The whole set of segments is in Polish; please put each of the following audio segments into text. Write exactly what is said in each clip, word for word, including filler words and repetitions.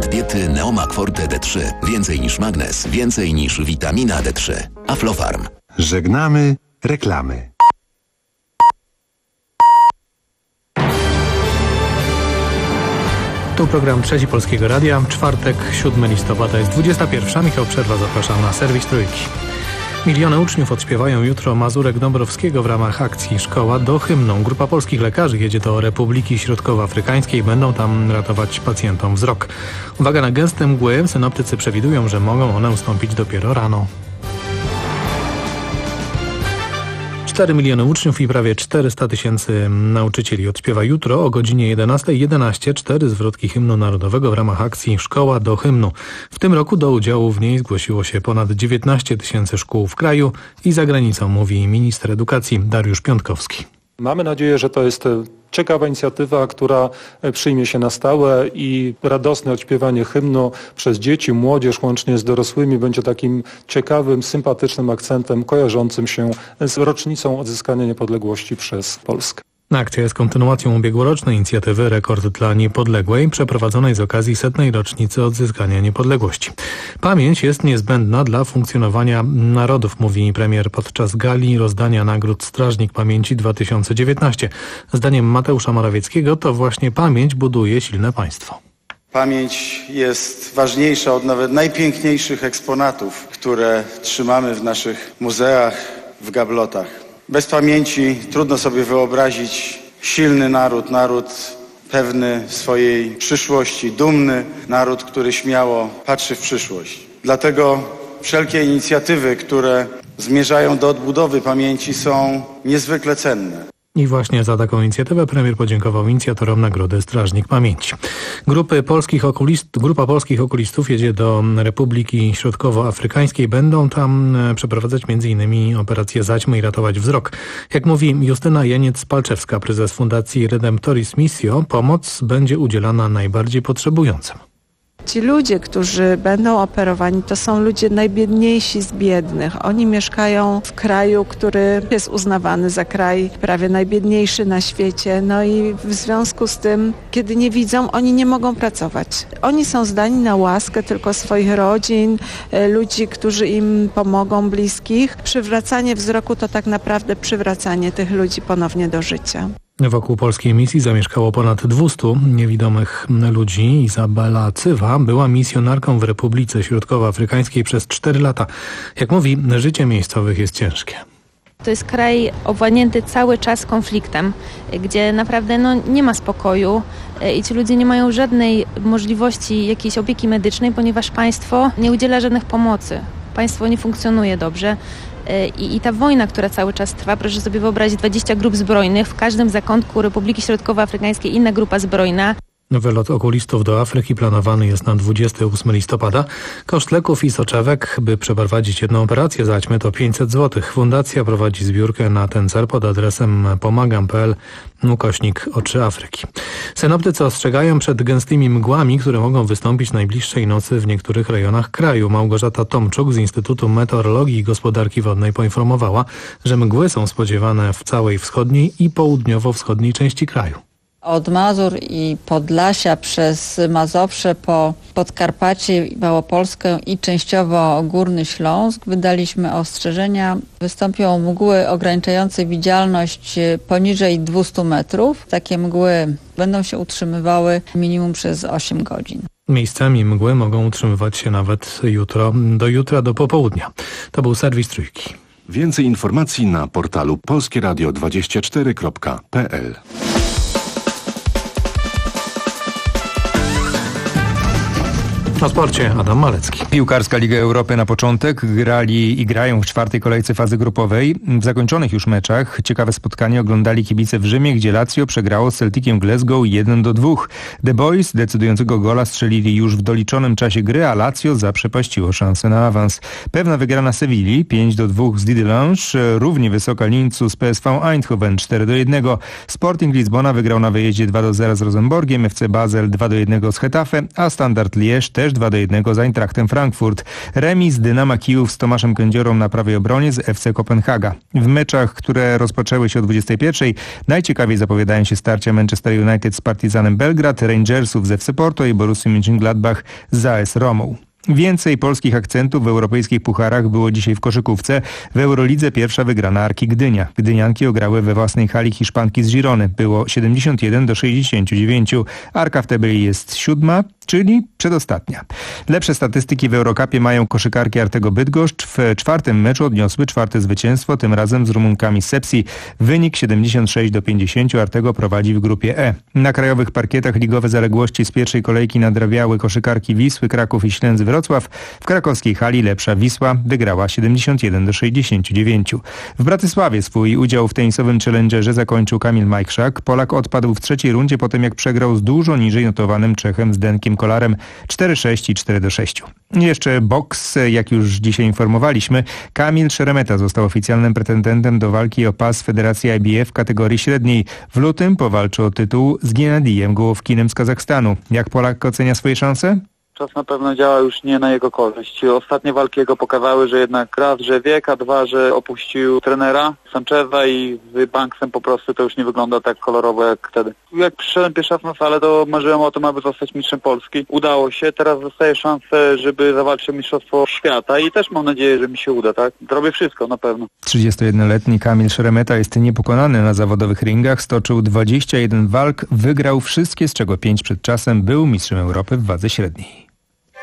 diety Neomak Forte D trzy. Więcej niż magnez, więcej niż witamina D trzy. Aflofarm. Żegnamy reklamy. Tu program Trzeci Polskiego Radia. Czwartek, siódmego listopada jest dwudziesta pierwsza. Michał Przerwa, zapraszam na serwis Trójki. Miliony uczniów odśpiewają jutro Mazurek Dąbrowskiego w ramach akcji Szkoła do hymną. Grupa polskich lekarzy jedzie do Republiki Środkowoafrykańskiej. Będą tam ratować pacjentom wzrok. Uwaga na gęste mgły. Synoptycy przewidują, że mogą one ustąpić dopiero rano. cztery miliony uczniów i prawie czterysta tysięcy nauczycieli odśpiewa jutro o godzinie jedenastej jedenaście cztery zwrotki hymnu narodowego w ramach akcji Szkoła do hymnu. W tym roku do udziału w niej zgłosiło się ponad dziewiętnaście tysięcy szkół w kraju i za granicą, mówi minister edukacji Dariusz Piątkowski. Mamy nadzieję, że to jest ciekawa inicjatywa, która przyjmie się na stałe i radosne odśpiewanie hymnu przez dzieci, młodzież łącznie z dorosłymi będzie takim ciekawym, sympatycznym akcentem kojarzącym się z rocznicą odzyskania niepodległości przez Polskę. Akcja jest kontynuacją ubiegłorocznej inicjatywy Rekord dla Niepodległej, przeprowadzonej z okazji setnej rocznicy odzyskania niepodległości. Pamięć jest niezbędna dla funkcjonowania narodów, mówi premier podczas gali rozdania nagród Strażnik Pamięci dwa tysiące dziewiętnaście. Zdaniem Mateusza Morawieckiego to właśnie pamięć buduje silne państwo. Pamięć jest ważniejsza od nawet najpiękniejszych eksponatów, które trzymamy w naszych muzeach, w gablotach. Bez pamięci trudno sobie wyobrazić silny naród, naród pewny swojej przyszłości, dumny naród, który śmiało patrzy w przyszłość. Dlatego wszelkie inicjatywy, które zmierzają do odbudowy pamięci, są niezwykle cenne. I właśnie za taką inicjatywę premier podziękował inicjatorom Nagrody Strażnik Pamięci. Grupy polskich okulist, grupa polskich okulistów jedzie do Republiki Środkowoafrykańskiej. Będą tam przeprowadzać między innymi operację zaćmy i ratować wzrok. Jak mówi Justyna Janiec-Palczewska, prezes Fundacji Redemptoris Missio, pomoc będzie udzielana najbardziej potrzebującym. Ci ludzie, którzy będą operowani, to są ludzie najbiedniejsi z biednych. Oni mieszkają w kraju, który jest uznawany za kraj prawie najbiedniejszy na świecie. No i w związku z tym, kiedy nie widzą, oni nie mogą pracować. Oni są zdani na łaskę tylko swoich rodzin, ludzi, którzy im pomogą, bliskich. Przywracanie wzroku to tak naprawdę przywracanie tych ludzi ponownie do życia. Wokół polskiej misji zamieszkało ponad dwieście niewidomych ludzi. Izabela Cywa była misjonarką w Republice Środkowoafrykańskiej przez cztery lata. Jak mówi, życie miejscowych jest ciężkie. To jest kraj owładnięty cały czas konfliktem, gdzie naprawdę no, nie ma spokoju i ci ludzie nie mają żadnej możliwości jakiejś opieki medycznej, ponieważ państwo nie udziela żadnych pomocy. Państwo nie funkcjonuje dobrze. I, I ta wojna, która cały czas trwa, proszę sobie wyobrazić dwadzieścia grup zbrojnych, w każdym zakątku Republiki Środkowoafrykańskiej inna grupa zbrojna. Wylot okulistów do Afryki planowany jest na dwudziestego ósmego listopada. Koszt leków i soczewek, by przeprowadzić jedną operację zaćmy, to pięćset złotych. Fundacja prowadzi zbiórkę na ten cel pod adresem pomagam kropka p l ukośnik Oczy Afryki. Synoptycy ostrzegają przed gęstymi mgłami, które mogą wystąpić najbliższej nocy w niektórych rejonach kraju. Małgorzata Tomczuk z Instytutu Meteorologii i Gospodarki Wodnej poinformowała, że mgły są spodziewane w całej wschodniej i południowo-wschodniej części kraju. Od Mazur i Podlasia przez Mazowsze po Podkarpacie, Małopolskę i częściowo Górny Śląsk wydaliśmy ostrzeżenia. Wystąpią mgły ograniczające widzialność poniżej dwieście metrów. Takie mgły będą się utrzymywały minimum przez osiem godzin. Miejscami mgły mogą utrzymywać się nawet jutro, do jutra do popołudnia. To był serwis Trójki. Więcej informacji na portalu polskie radio dwadzieścia cztery kropka p l. O sporcie Adam Malecki. Piłkarska Liga Europy na początek. Grali i grają w czwartej kolejce fazy grupowej. W zakończonych już meczach ciekawe spotkanie oglądali kibice w Rzymie, gdzie Lazio przegrało z Celticiem Glasgow jeden do dwóch. The Boys decydującego gola strzelili już w doliczonym czasie gry, a Lazio zaprzepaściło szansę na awans. Pewna wygrana Sewilli pięć do dwóch z Didelange, równie wysoka Linzu z P S V Eindhoven cztery do jednego. Sporting Lizbona wygrał na wyjeździe dwa do zera z Rosenborgiem, F C Basel dwa do jednego z Getafe, a Standard Liège też też dwa do jednego z Eintrachtem Frankfurt. Remis Dynama Kijów z Tomaszem Kędziorą na prawej obronie z F C Kopenhaga. W meczach, które rozpoczęły się o dwudziestej pierwszej, najciekawiej zapowiadają się starcia Manchester United z Partizanem Belgrad, Rangersów z F C Porto i Borussii Mönchengladbach z A S Romą. Więcej polskich akcentów w europejskich pucharach było dzisiaj w koszykówce. W Eurolidze pierwsza wygrana Arki Gdynia. Gdynianki ograły we własnej hali Hiszpanki z Girony. Było siedemdziesiąt jeden do sześćdziesięciu dziewięciu. Arka w tabeli jest siódma, czyli przedostatnia. Lepsze statystyki w Eurocupie mają koszykarki Artego Bydgoszcz. W czwartym meczu odniosły czwarte zwycięstwo, tym razem z Rumunkami z Sepsi. Wynik siedemdziesiąt sześć do pięćdziesięciu. Artego prowadzi w grupie E. Na krajowych parkietach ligowe zaległości z pierwszej kolejki nadrabiały koszykarki Wisły, Kraków i Ślęzy Wrocław. W krakowskiej hali lepsza Wisła wygrała siedemdziesiąt jeden do sześćdziesięciu dziewięciu. W Bratysławie swój udział w tenisowym challengerze zakończył Kamil Majchrzak. Polak odpadł w trzeciej rundzie po tym, jak przegrał z dużo niżej notowanym Czechem Zdenkiem Kolarem cztery sześć i cztery do sześciu. Jeszcze boks, jak już dzisiaj informowaliśmy, Kamil Szeremeta został oficjalnym pretendentem do walki o pas Federacji I B F w kategorii średniej. W lutym powalczy o tytuł z Gennadijem Gołowkinem z Kazachstanu. Jak Polak ocenia swoje szanse? Czas na pewno działa już nie na jego korzyść. Ostatnie walki jego pokazały, że jednak raz, że wiek, a dwa, że opuścił trenera Sancheza i z Banksem po prostu to już nie wygląda tak kolorowo jak wtedy. Jak przyszedłem pierwszy raz na salę, to marzyłem o tym, aby zostać mistrzem Polski. Udało się, teraz dostaję szansę, żeby zawalczyć o mistrzostwo świata i też mam nadzieję, że mi się uda, tak? Zrobię wszystko, na pewno. trzydziestojednoletni Kamil Szeremeta jest niepokonany na zawodowych ringach, stoczył dwadzieścia jeden walk, wygrał wszystkie, z czego pięć przed czasem, był mistrzem Europy w wadze średniej.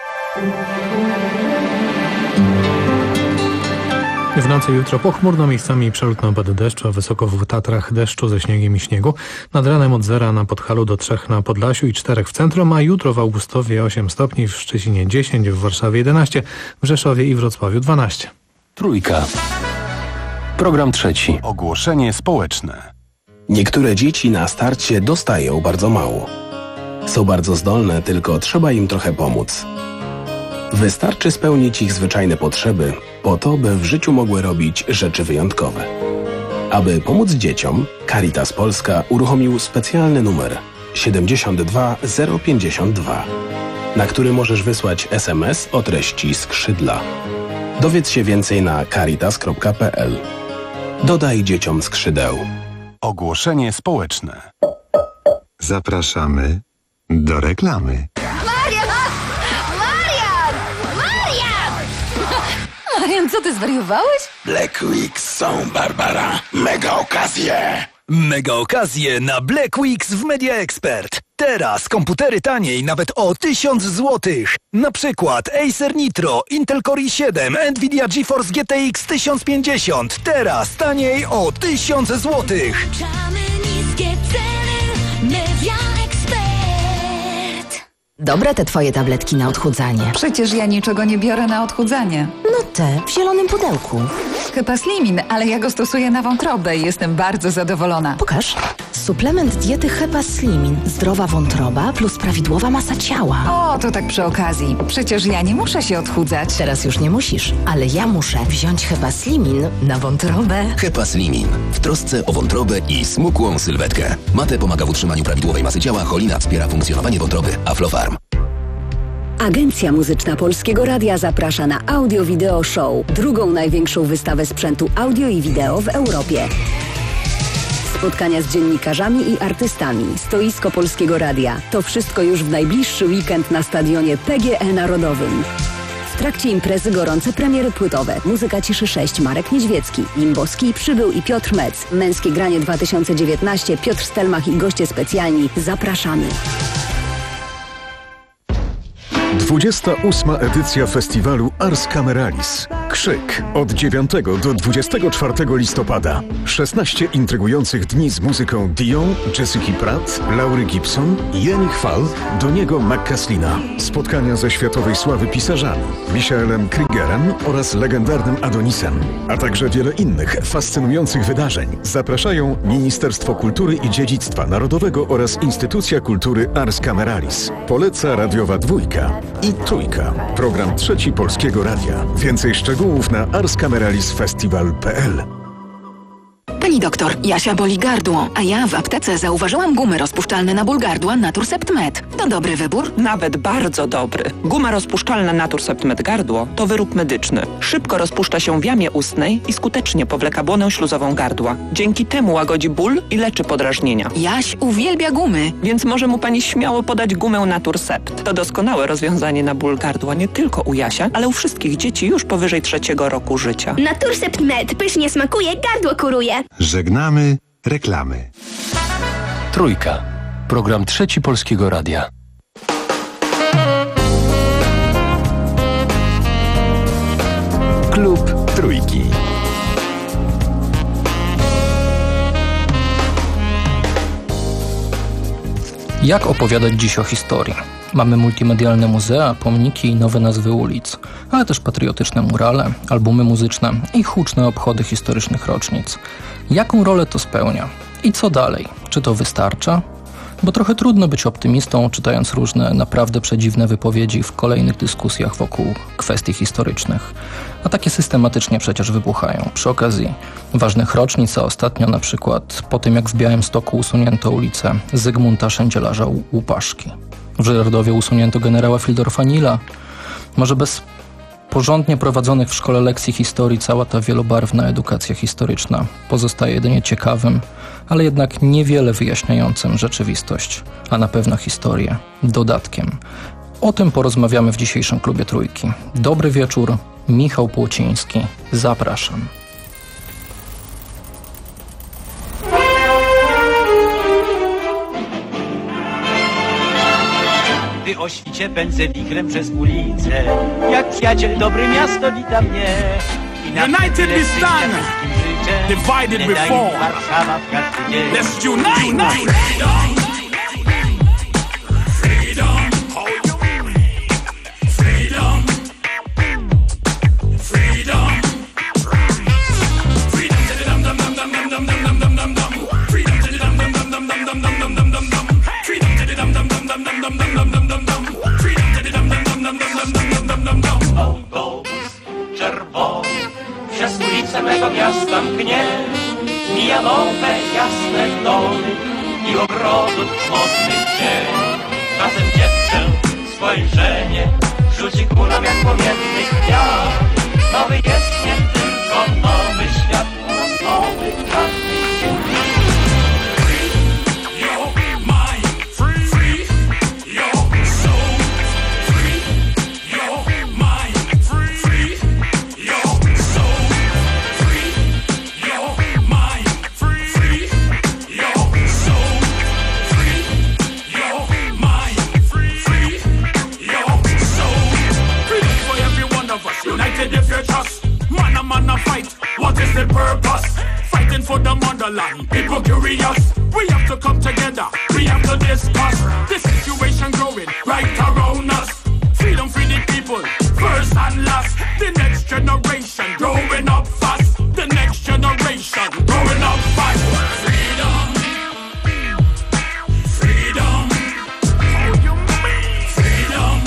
W nocy jutro pochmurno, miejscami przelotne opady deszczu, a wysoko w Tatrach deszczu ze śniegiem i śniegu. Nad ranem od zera na Podhalu do trzech na Podlasiu i czterech w centrum, a jutro w Augustowie osiem stopni, w Szczecinie dziesięć, w Warszawie jedenaście, w Rzeszowie i Wrocławiu dwanaście. Trójka. Program trzeci. Ogłoszenie społeczne. Niektóre dzieci na starcie dostają bardzo mało. Są bardzo zdolne, tylko trzeba im trochę pomóc. Wystarczy spełnić ich zwyczajne potrzeby, po to, by w życiu mogły robić rzeczy wyjątkowe. Aby pomóc dzieciom, Caritas Polska uruchomił specjalny numer siedemdziesiąt dwa zero pięćdziesiąt dwa, na który możesz wysłać es em es o treści skrzydła. Dowiedz się więcej na caritas kropka p l. Dodaj dzieciom skrzydeł. Ogłoszenie społeczne. Zapraszamy do reklamy. Marian! Marian! Marian! Marian, co ty zwariowałeś? Black Weeks są, Barbara. Mega okazje! Mega okazje na Black Weeks w Media Expert. Teraz komputery taniej nawet o tysiąc złotych. Na przykład Acer Nitro, Intel Core i siedem, Nvidia GeForce G T X tysiąc pięćdziesiąt. Teraz taniej o tysiąc złotych. Niskie ceny, Media Expert. Dobre te twoje tabletki na odchudzanie. Przecież ja niczego nie biorę na odchudzanie. No te, w zielonym pudełku. Chyba Slimin, ale ja go stosuję na wątrobę i jestem bardzo zadowolona. Pokaż. Suplement diety Hepa Slimin. Zdrowa wątroba plus prawidłowa masa ciała. O, to tak przy okazji. Przecież ja nie muszę się odchudzać. Teraz już nie musisz, ale ja muszę wziąć Hepa Slimin na wątrobę. Hepa Slimin. W trosce o wątrobę i smukłą sylwetkę. Mate pomaga w utrzymaniu prawidłowej masy ciała, cholina wspiera funkcjonowanie wątroby. Aflofarm. Agencja Muzyczna Polskiego Radia zaprasza na Audio Video Show, drugą największą wystawę sprzętu audio i wideo w Europie. Spotkania z dziennikarzami i artystami, stoisko Polskiego Radia. To wszystko już w najbliższy weekend na stadionie P G E Narodowym. W trakcie imprezy gorące premiery płytowe. Muzyka Ciszy sześć, Marek Niedźwiecki, Limbowski, Przybył i Piotr Mec. Męskie granie dwa tysiące dziewiętnaście, Piotr Stelmach i goście specjalni. Zapraszamy. dwudziesta ósma edycja festiwalu Ars Cameralis. Krzyk od dziewiątego do dwudziestego czwartego listopada. szesnaście intrygujących dni z muzyką Dion, Jessica Pratt, Laury Gibson, Jenny Chwal, Doniego McCaslina. Spotkania ze światowej sławy pisarzami, Michaelem Kriegerem oraz legendarnym Adonisem, a także wiele innych fascynujących wydarzeń. Zapraszają Ministerstwo Kultury i Dziedzictwa Narodowego oraz Instytucja Kultury Ars Cameralis. Poleca radiowa dwójka i trójka. Program trzeci Polskiego Radia. Więcej szczegółów na ars cameralisfestival kropka p l. Pani doktor, Jasia boli gardło, a ja w aptece zauważyłam gumy rozpuszczalne na ból gardła Naturcept Med. To dobry wybór? Nawet bardzo dobry. Guma rozpuszczalna Naturcept Med gardło to wyrób medyczny. Szybko rozpuszcza się w jamie ustnej i skutecznie powleka błonę śluzową gardła. Dzięki temu łagodzi ból i leczy podrażnienia. Jaś uwielbia gumy. Więc może mu pani śmiało podać gumę Naturcept. To doskonałe rozwiązanie na ból gardła nie tylko u Jasia, ale u wszystkich dzieci już powyżej trzeciego roku życia. Naturcept Med pysznie smakuje, gardło kuruje. Żegnamy reklamy. Trójka. Program Trzeci Polskiego Radia. Klub Trójki. Jak opowiadać dziś o historii? Mamy multimedialne muzea, pomniki i nowe nazwy ulic, ale też patriotyczne murale, albumy muzyczne i huczne obchody historycznych rocznic. Jaką rolę to spełnia? I co dalej? Czy to wystarcza? Bo trochę trudno być optymistą, czytając różne naprawdę przedziwne wypowiedzi w kolejnych dyskusjach wokół kwestii historycznych. A takie systematycznie przecież wybuchają. Przy okazji ważnych rocznic, a ostatnio na przykład po tym, jak w Białymstoku usunięto ulicę Zygmunta Szędzielarza Łupaszki. W Żyrardowie usunięto generała Fildorfa Nila. Może bez porządnie prowadzonych w szkole lekcji historii cała ta wielobarwna edukacja historyczna pozostaje jedynie ciekawym, ale jednak niewiele wyjaśniającym rzeczywistość, a na pewno historię, dodatkiem. O tym porozmawiamy w dzisiejszym Klubie Trójki. Dobry wieczór, Michał Płociński. Zapraszam. Gdy o świcie pędzę wichrem przez ulicę, jak przyjaciel dobry miasto wita mnie. United we stand, divided we fall. Let's unite! unite. Freedom, freedom, freedom, freedom, freedom to the dum dum dum dum dum dum dum dum dum, freedom to the dum dum dum dum dum dum dum dum dum, freedom to the dum dum dum dum dum dum dum dum dum dum, freedom to the dum dum dum dum dum dum dum dum dum. Autobus czerwony przez ulicę mego miasta mknie, mija nowe jasne domy i ogrodów modnych dzień. Czasem dziewczę spojrzenie rzuci ku nam jak płomiennych gwiazd. Nowy jest nie tylko nowy świat, oraz nowy każdy dzień. Free your mind, free, free your soul, free your mind, free, free your soul, free your mind, free, free your soul, free your mind, free, free your soul. Freedom for every one of us, united if you trust. Man a man a fight, what is the purpose? Fighting for the motherland, people curious. We have to come together, we have to discuss the situation growing right around us. Freedom for the people, first and last. The next generation growing up fast. The next generation growing up fast. Freedom, freedom. How you mean? Freedom,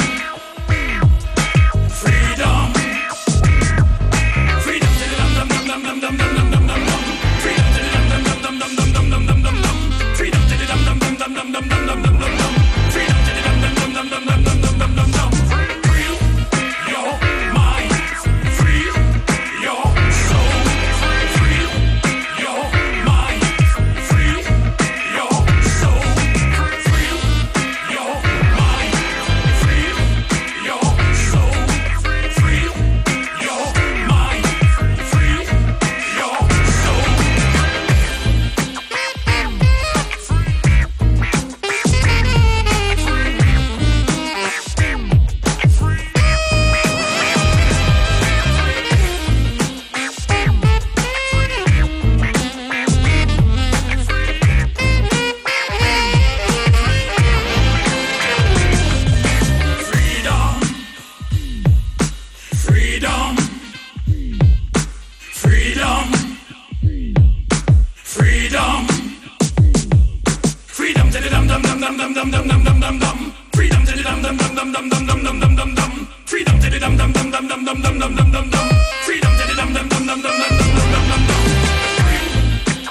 freedom. Freedom to the dum dum dum dum dum dum dum dum dum. Freedom to the dum dum dum dum dum dum dum dum dum dum. Freedom to the dum dum dum dum dum dum dum dum dum dum. Freedom to the dum dum dum dum dum dum dum dum dum dum. Free your mind, free your soul, free your mind, free your soul, free your mind, free your soul, free your mind, free your soul. Freedom, freedom, freedom, freedom to the dum dum dum dum dum dum dum dum dum dum dum. Freedom to the dum dum dum dum dum dum dum dum dum dum dum. Freedom to the dum dum dum dum dum dum dum dum dum dum dum. Freedom to the dum dum dum dum dum dum dum dum dum dum.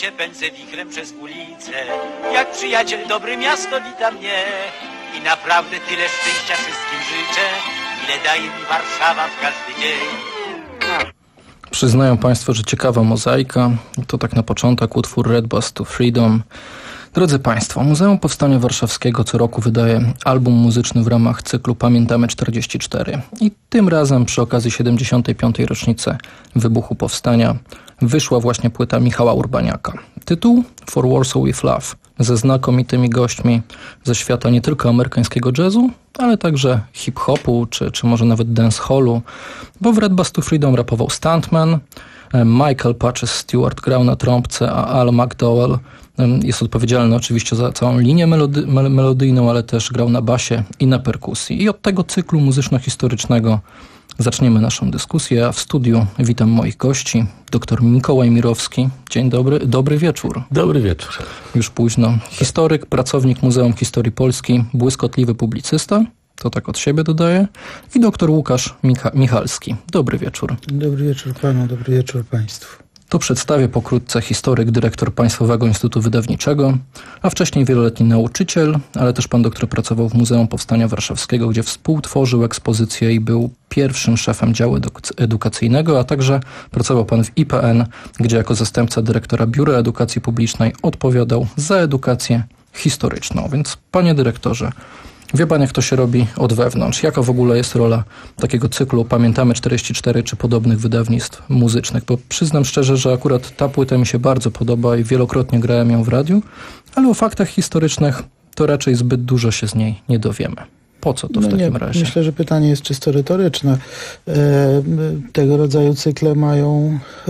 się pędzę wichrem przez ulicę. Jak przyjaciel dobry miasto wita mnie. I naprawdę tyle szczęścia wszystkim życzę, ile daje mi Warszawa w każdy dzień. Przyznają Państwo, że ciekawa mozaika. To tak na początek utwór Red Bus to Freedom. Drodzy Państwo, Muzeum Powstania Warszawskiego co roku wydaje album muzyczny w ramach cyklu Pamiętamy czterdzieści cztery. I tym razem przy okazji siedemdziesiątej piątej rocznicy wybuchu Powstania wyszła właśnie płyta Michała Urbaniaka. Tytuł For Warsaw With Love, ze znakomitymi gośćmi ze świata nie tylko amerykańskiego jazzu, ale także hip-hopu, czy, czy może nawet dancehallu, bo w Red Bus to Freedom rapował Stuntman, Michael Patches Stewart grał na trąbce, a Al McDowell jest odpowiedzialny oczywiście za całą linię melody, melodyjną, ale też grał na basie i na perkusji. I od tego cyklu muzyczno-historycznego zaczniemy naszą dyskusję, a w studiu witam moich gości. Doktor Mikołaj Mirowski. Dzień dobry, dobry wieczór. Dobry wieczór. Już późno. Historyk, pracownik Muzeum Historii Polski, błyskotliwy publicysta, to tak od siebie dodaję, i doktor Łukasz Micha- Michalski. Dobry wieczór. Dobry wieczór panu, dobry wieczór państwu. To przedstawię pokrótce historyk, dyrektor Państwowego Instytutu Wydawniczego, a wcześniej wieloletni nauczyciel, ale też pan doktor pracował w Muzeum Powstania Warszawskiego, gdzie współtworzył ekspozycję i był pierwszym szefem działu edukacyjnego, a także pracował pan w I P N, gdzie jako zastępca dyrektora Biura Edukacji Publicznej odpowiadał za edukację historyczną. Więc panie dyrektorze, wie pan, jak to się robi od wewnątrz? Jaka w ogóle jest rola takiego cyklu Pamiętamy czterdzieści cztery czy podobnych wydawnictw muzycznych? Bo przyznam szczerze, że akurat ta płyta mi się bardzo podoba i wielokrotnie grałem ją w radiu, ale o faktach historycznych to raczej zbyt dużo się z niej nie dowiemy. Po co to w no takim nie, razie? Myślę, że pytanie jest czysto retoryczne. E, tego rodzaju cykle mają e,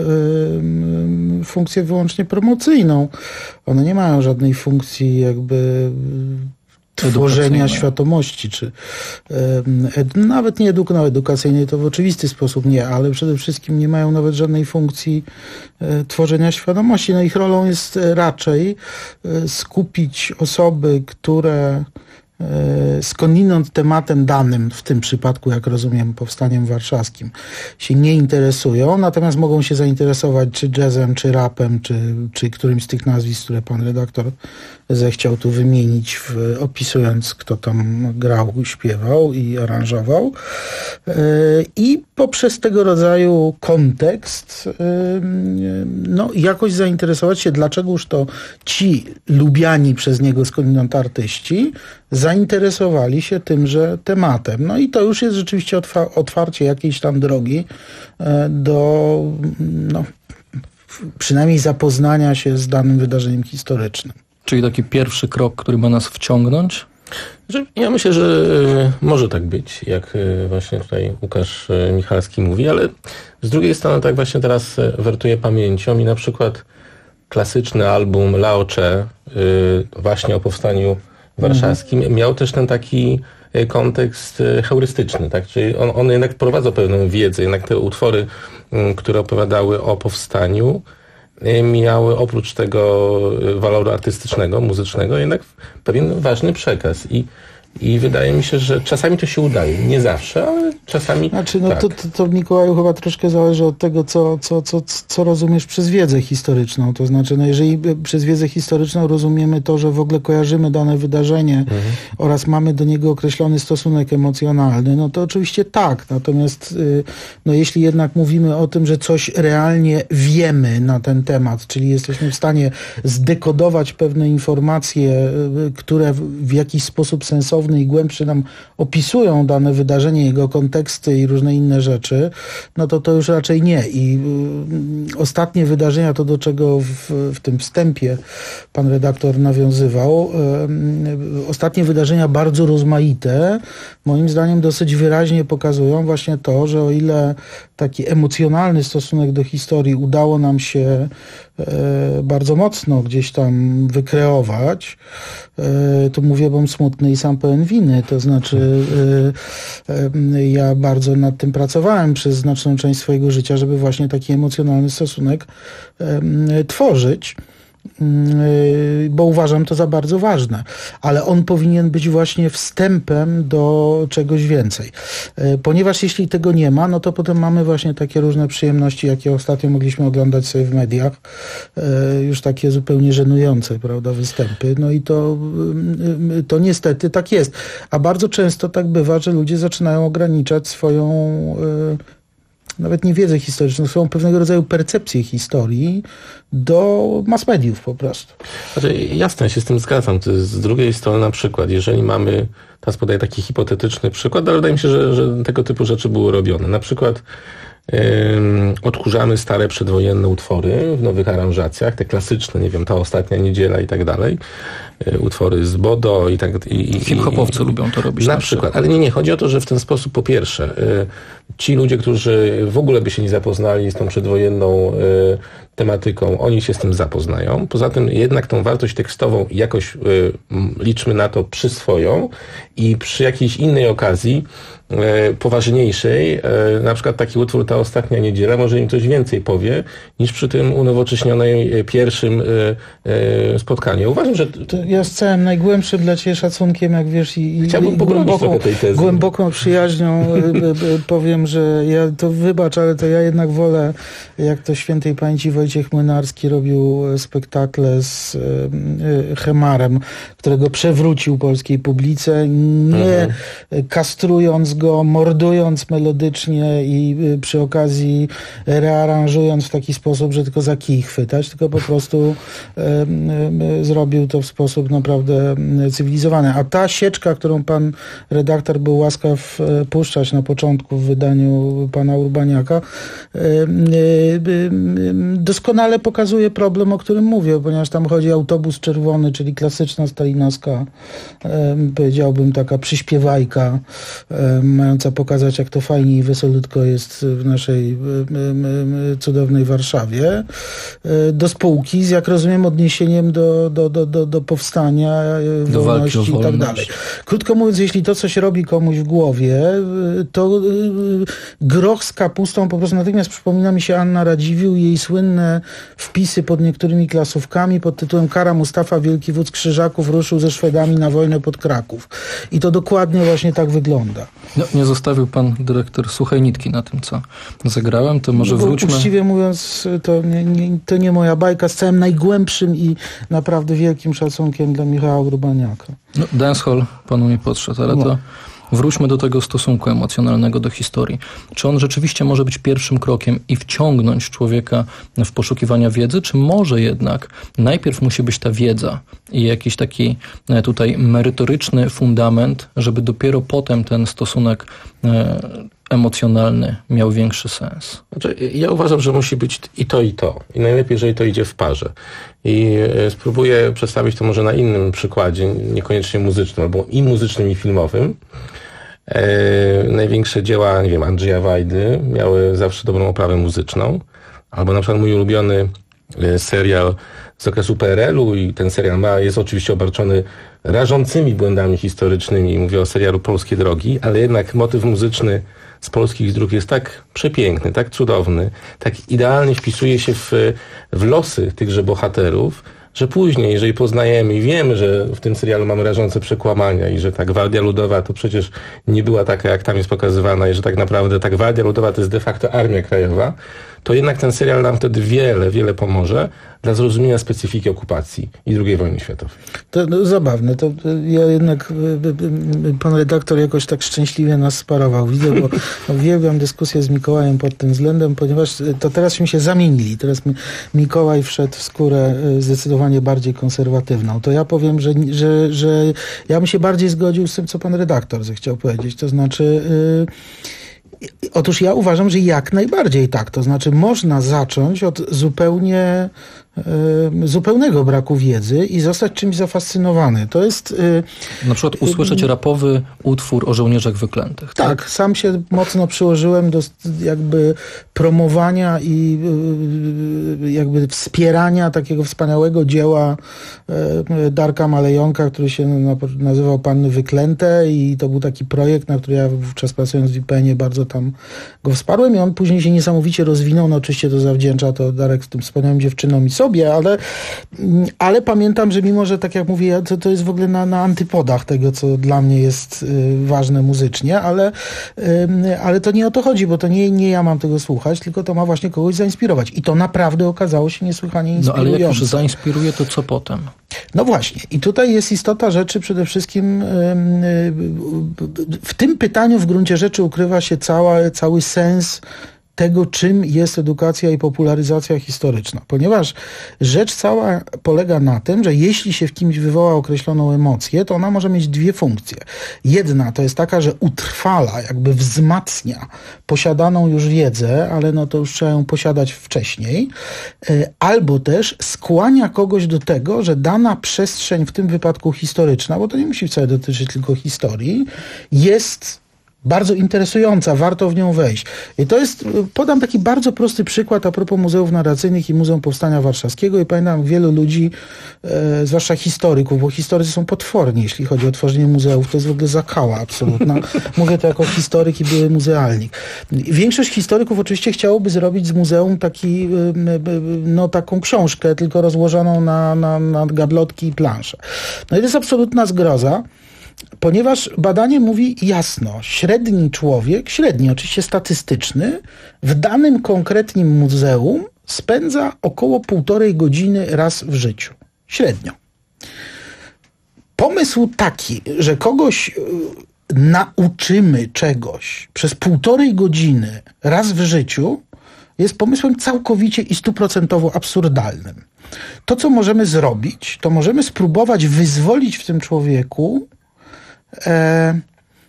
funkcję wyłącznie promocyjną. One nie mają żadnej funkcji jakby tworzenia świadomości, czy ed, nawet nie eduk, no, edukacyjnej, to w oczywisty sposób nie, ale przede wszystkim nie mają nawet żadnej funkcji e, tworzenia świadomości. No ich rolą jest raczej e, skupić osoby, które skądinąd tematem danym, w tym przypadku, jak rozumiem, Powstaniem Warszawskim, się nie interesują, natomiast mogą się zainteresować czy jazzem, czy rapem, czy, czy którymś z tych nazwisk, które pan redaktor zechciał tu wymienić, w, opisując, kto tam grał, śpiewał i aranżował. I poprzez tego rodzaju kontekst no, jakoś zainteresować się, dlaczegoż to ci lubiani przez niego skądinąd artyści zainteresowali się tymże tematem. No i to już jest rzeczywiście otwa- otwarcie jakiejś tam drogi do no, przynajmniej zapoznania się z danym wydarzeniem historycznym. Czyli taki pierwszy krok, który ma nas wciągnąć? Ja myślę, że może tak być, jak właśnie tutaj Łukasz Michalski mówi, ale z drugiej strony tak właśnie teraz wertuję pamięcią i na przykład klasyczny album Laocze właśnie o Powstaniu Warszawskim mhm. miał też ten taki kontekst heurystyczny, tak? Czyli on, on jednak wprowadzał pewną wiedzę, jednak te utwory, które opowiadały o powstaniu, miały oprócz tego waloru artystycznego, muzycznego, jednak pewien ważny przekaz. I, i wydaje mi się, że czasami to się udaje. Nie zawsze, ale czasami Znaczy, no tak. to, to, to Mikołaju chyba troszkę zależy od tego, co, co, co, co rozumiesz przez wiedzę historyczną. To znaczy, no jeżeli przez wiedzę historyczną rozumiemy to, że w ogóle kojarzymy dane wydarzenie mhm. oraz mamy do niego określony stosunek emocjonalny, no to oczywiście tak. Natomiast no jeśli jednak mówimy o tym, że coś realnie wiemy na ten temat, czyli jesteśmy w stanie zdekodować pewne informacje, które w jakiś sposób sensowny i głębszy nam opisują dane wydarzenie, jego konteksty i różne inne rzeczy, no to to już raczej nie. I y, ostatnie wydarzenia, to do czego w, w tym wstępie pan redaktor nawiązywał, y, ostatnie wydarzenia bardzo rozmaite, moim zdaniem dosyć wyraźnie pokazują właśnie to, że o ile taki emocjonalny stosunek do historii udało nam się y, bardzo mocno gdzieś tam wykreować, y, tu mówię, bym smutny i sam pełen winy, to znaczy y, y, ja bardzo nad tym pracowałem przez znaczną część swojego życia, żeby właśnie taki emocjonalny stosunek y, tworzyć. bo uważam to za bardzo ważne, ale on powinien być właśnie wstępem do czegoś więcej. Ponieważ jeśli tego nie ma, no to potem mamy właśnie takie różne przyjemności, jakie ostatnio mogliśmy oglądać sobie w mediach, już takie zupełnie żenujące, prawda, występy. No i to, to niestety tak jest. A bardzo często tak bywa, że ludzie zaczynają ograniczać swoją nawet nie wiedzę historyczną, są pewnego rodzaju percepcje historii do mass mediów po prostu. Znaczy, jasne, ja się z tym zgadzam. Z drugiej strony na przykład, jeżeli mamy, teraz podaję taki hipotetyczny przykład, ale wydaje mi się, że, że tego typu rzeczy były robione. Na przykład Yy, odkurzamy stare przedwojenne utwory w nowych aranżacjach, te klasyczne, nie wiem, Ta ostatnia niedziela i tak dalej, yy, utwory z Bodo i tak i, hip-hopowcy i, lubią to robić. Na, na przykład. przykład, ale nie, nie, chodzi o to, że w ten sposób po pierwsze yy, ci ludzie, którzy w ogóle by się nie zapoznali z tą przedwojenną yy, tematyką, oni się z tym zapoznają. Poza tym jednak tą wartość tekstową jakoś yy, liczmy na to przyswoją i przy jakiejś innej okazji poważniejszej, na przykład taki utwór Ta ostatnia niedziela może im coś więcej powie, niż przy tym unowocześnionej pierwszym spotkaniu. Uważam, że... To ja z całym najgłębszym dla Ciebie szacunkiem, jak wiesz, i, Chciałbym i głęboką, tej tezy. głęboką przyjaźnią powiem, że ja to wybacz, ale to ja jednak wolę, jak to świętej pamięci Wojciech Młynarski robił spektakle z Hemarem, którego przewrócił polskiej publice, nie mhm. kastrując go, mordując melodycznie i przy okazji rearanżując w taki sposób, że tylko za kij chwytać, tylko po prostu e, e, zrobił to w sposób naprawdę cywilizowany. A ta sieczka, którą pan redaktor był łaskaw puszczać na początku w wydaniu pana Urbaniaka, e, e, doskonale pokazuje problem, o którym mówię, ponieważ tam chodzi o autobus czerwony, czyli klasyczna stalinowska, e, powiedziałbym taka przyśpiewajka, e, mająca pokazać, jak to fajnie i wesolutko jest w naszej cudownej Warszawie, do spółki z, jak rozumiem, odniesieniem do, do, do, do, do powstania, do wolności i tak dalej. Krótko mówiąc, jeśli to coś robi komuś w głowie, to groch z kapustą po prostu natychmiast przypomina mi się Anna Radziwiłł i jej słynne wpisy pod niektórymi klasówkami pod tytułem Kara Mustafa, wielki wódz Krzyżaków, ruszył ze Szwedami na wojnę pod Kraków. I to dokładnie właśnie tak wygląda. No, nie zostawił pan dyrektor suchej nitki na tym, co zagrałem, to może no, wróćmy... Uczciwie mówiąc, to nie, nie, to nie moja bajka, z całym najgłębszym i naprawdę wielkim szacunkiem dla Michała Urbaniaka. No, dancehall panu nie podszedł, ale no. to wróćmy do tego stosunku emocjonalnego do historii. Czy on rzeczywiście może być pierwszym krokiem i wciągnąć człowieka w poszukiwania wiedzy, czy może jednak najpierw musi być ta wiedza i jakiś taki tutaj merytoryczny fundament, żeby dopiero potem ten stosunek e, emocjonalny miał większy sens? Znaczy, ja uważam, że musi być i to, i to. I najlepiej, jeżeli to idzie w parze. I spróbuję przedstawić to może na innym przykładzie, niekoniecznie muzycznym, albo i muzycznym, i filmowym. E, największe dzieła, nie wiem, Andrzeja Wajdy miały zawsze dobrą oprawę muzyczną. Albo na przykład mój ulubiony serial z okresu P R L u i ten serial ma, jest oczywiście obarczony rażącymi błędami historycznymi. Mówię o serialu Polskie Drogi, ale jednak motyw muzyczny z polskich dróg jest tak przepiękny, tak cudowny, tak idealnie wpisuje się w, w losy tychże bohaterów, że później, jeżeli poznajemy i wiemy, że w tym serialu mamy rażące przekłamania i że ta Gwardia Ludowa to przecież nie była taka, jak tam jest pokazywana i że tak naprawdę ta Gwardia Ludowa to jest de facto Armia Krajowa, to jednak ten serial nam wtedy wiele, wiele pomoże dla zrozumienia specyfiki okupacji i drugiej wojny światowej. To no, zabawne. To ja jednak pan redaktor jakoś tak szczęśliwie nas sparował. Widzę, bo uwielbiam dyskusję z Mikołajem pod tym względem, ponieważ to teraśmy się zamienili. Teraz Mikołaj wszedł w skórę zdecydowanie bardziej konserwatywną. To ja powiem, że, że, że ja bym się bardziej zgodził z tym, co pan redaktor zechciał powiedzieć. To znaczy... Yy, Otóż ja uważam, że jak najbardziej tak. To znaczy można zacząć od zupełnie y, zupełnego braku wiedzy i zostać czymś zafascynowany. To jest... Y, Na przykład usłyszeć y, rapowy utwór o żołnierzach wyklętych. Tak, tak, sam się mocno przyłożyłem do jakby promowania i y, jakby wspierania takiego wspaniałego dzieła y, Darka Malejonka, który się nazywał Panny Wyklęte i to był taki projekt, na który ja wówczas pracując w I P N ie bardzo tam go wsparłem i on później się niesamowicie rozwinął. No oczywiście to zawdzięcza to Darek z tym wspaniałym dziewczynom i są robię, ale, ale pamiętam, że mimo, że tak jak mówię, to, to jest w ogóle na, na antypodach tego, co dla mnie jest y, ważne muzycznie, ale, y, ale to nie o to chodzi, bo to nie, nie ja mam tego słuchać, tylko to ma właśnie kogoś zainspirować. I to naprawdę okazało się niesłychanie inspirujące. No ale jak już zainspiruje, to co potem? No właśnie. I tutaj jest istota rzeczy przede wszystkim y, y, w tym pytaniu w gruncie rzeczy ukrywa się cała, cały sens tego, czym jest edukacja i popularyzacja historyczna. Ponieważ rzecz cała polega na tym, że jeśli się w kimś wywoła określoną emocję, to ona może mieć dwie funkcje. Jedna to jest taka, że utrwala, jakby wzmacnia posiadaną już wiedzę, ale no to już trzeba ją posiadać wcześniej. Albo też skłania kogoś do tego, że dana przestrzeń, w tym wypadku historyczna, bo to nie musi wcale dotyczyć tylko historii, jest bardzo interesująca, warto w nią wejść. I to jest, podam taki bardzo prosty przykład a propos muzeów narracyjnych i Muzeum Powstania Warszawskiego i pamiętam wielu ludzi, e, zwłaszcza historyków, bo historycy są potworni, jeśli chodzi o tworzenie muzeów, to jest w ogóle zakała absolutna. Mówię to jako historyk i były muzealnik. Większość historyków oczywiście chciałoby zrobić z muzeum taki, no taką książkę, tylko rozłożoną na, na, na gablotki i plansze. No i to jest absolutna zgroza, ponieważ badanie mówi jasno, średni człowiek, średni oczywiście statystyczny, w danym konkretnym muzeum spędza około półtorej godziny raz w życiu. Średnio. Pomysł taki, że kogoś nauczymy czegoś przez półtorej godziny raz w życiu, jest pomysłem całkowicie i stuprocentowo absurdalnym. To, co możemy zrobić, to możemy spróbować wyzwolić w tym człowieku E,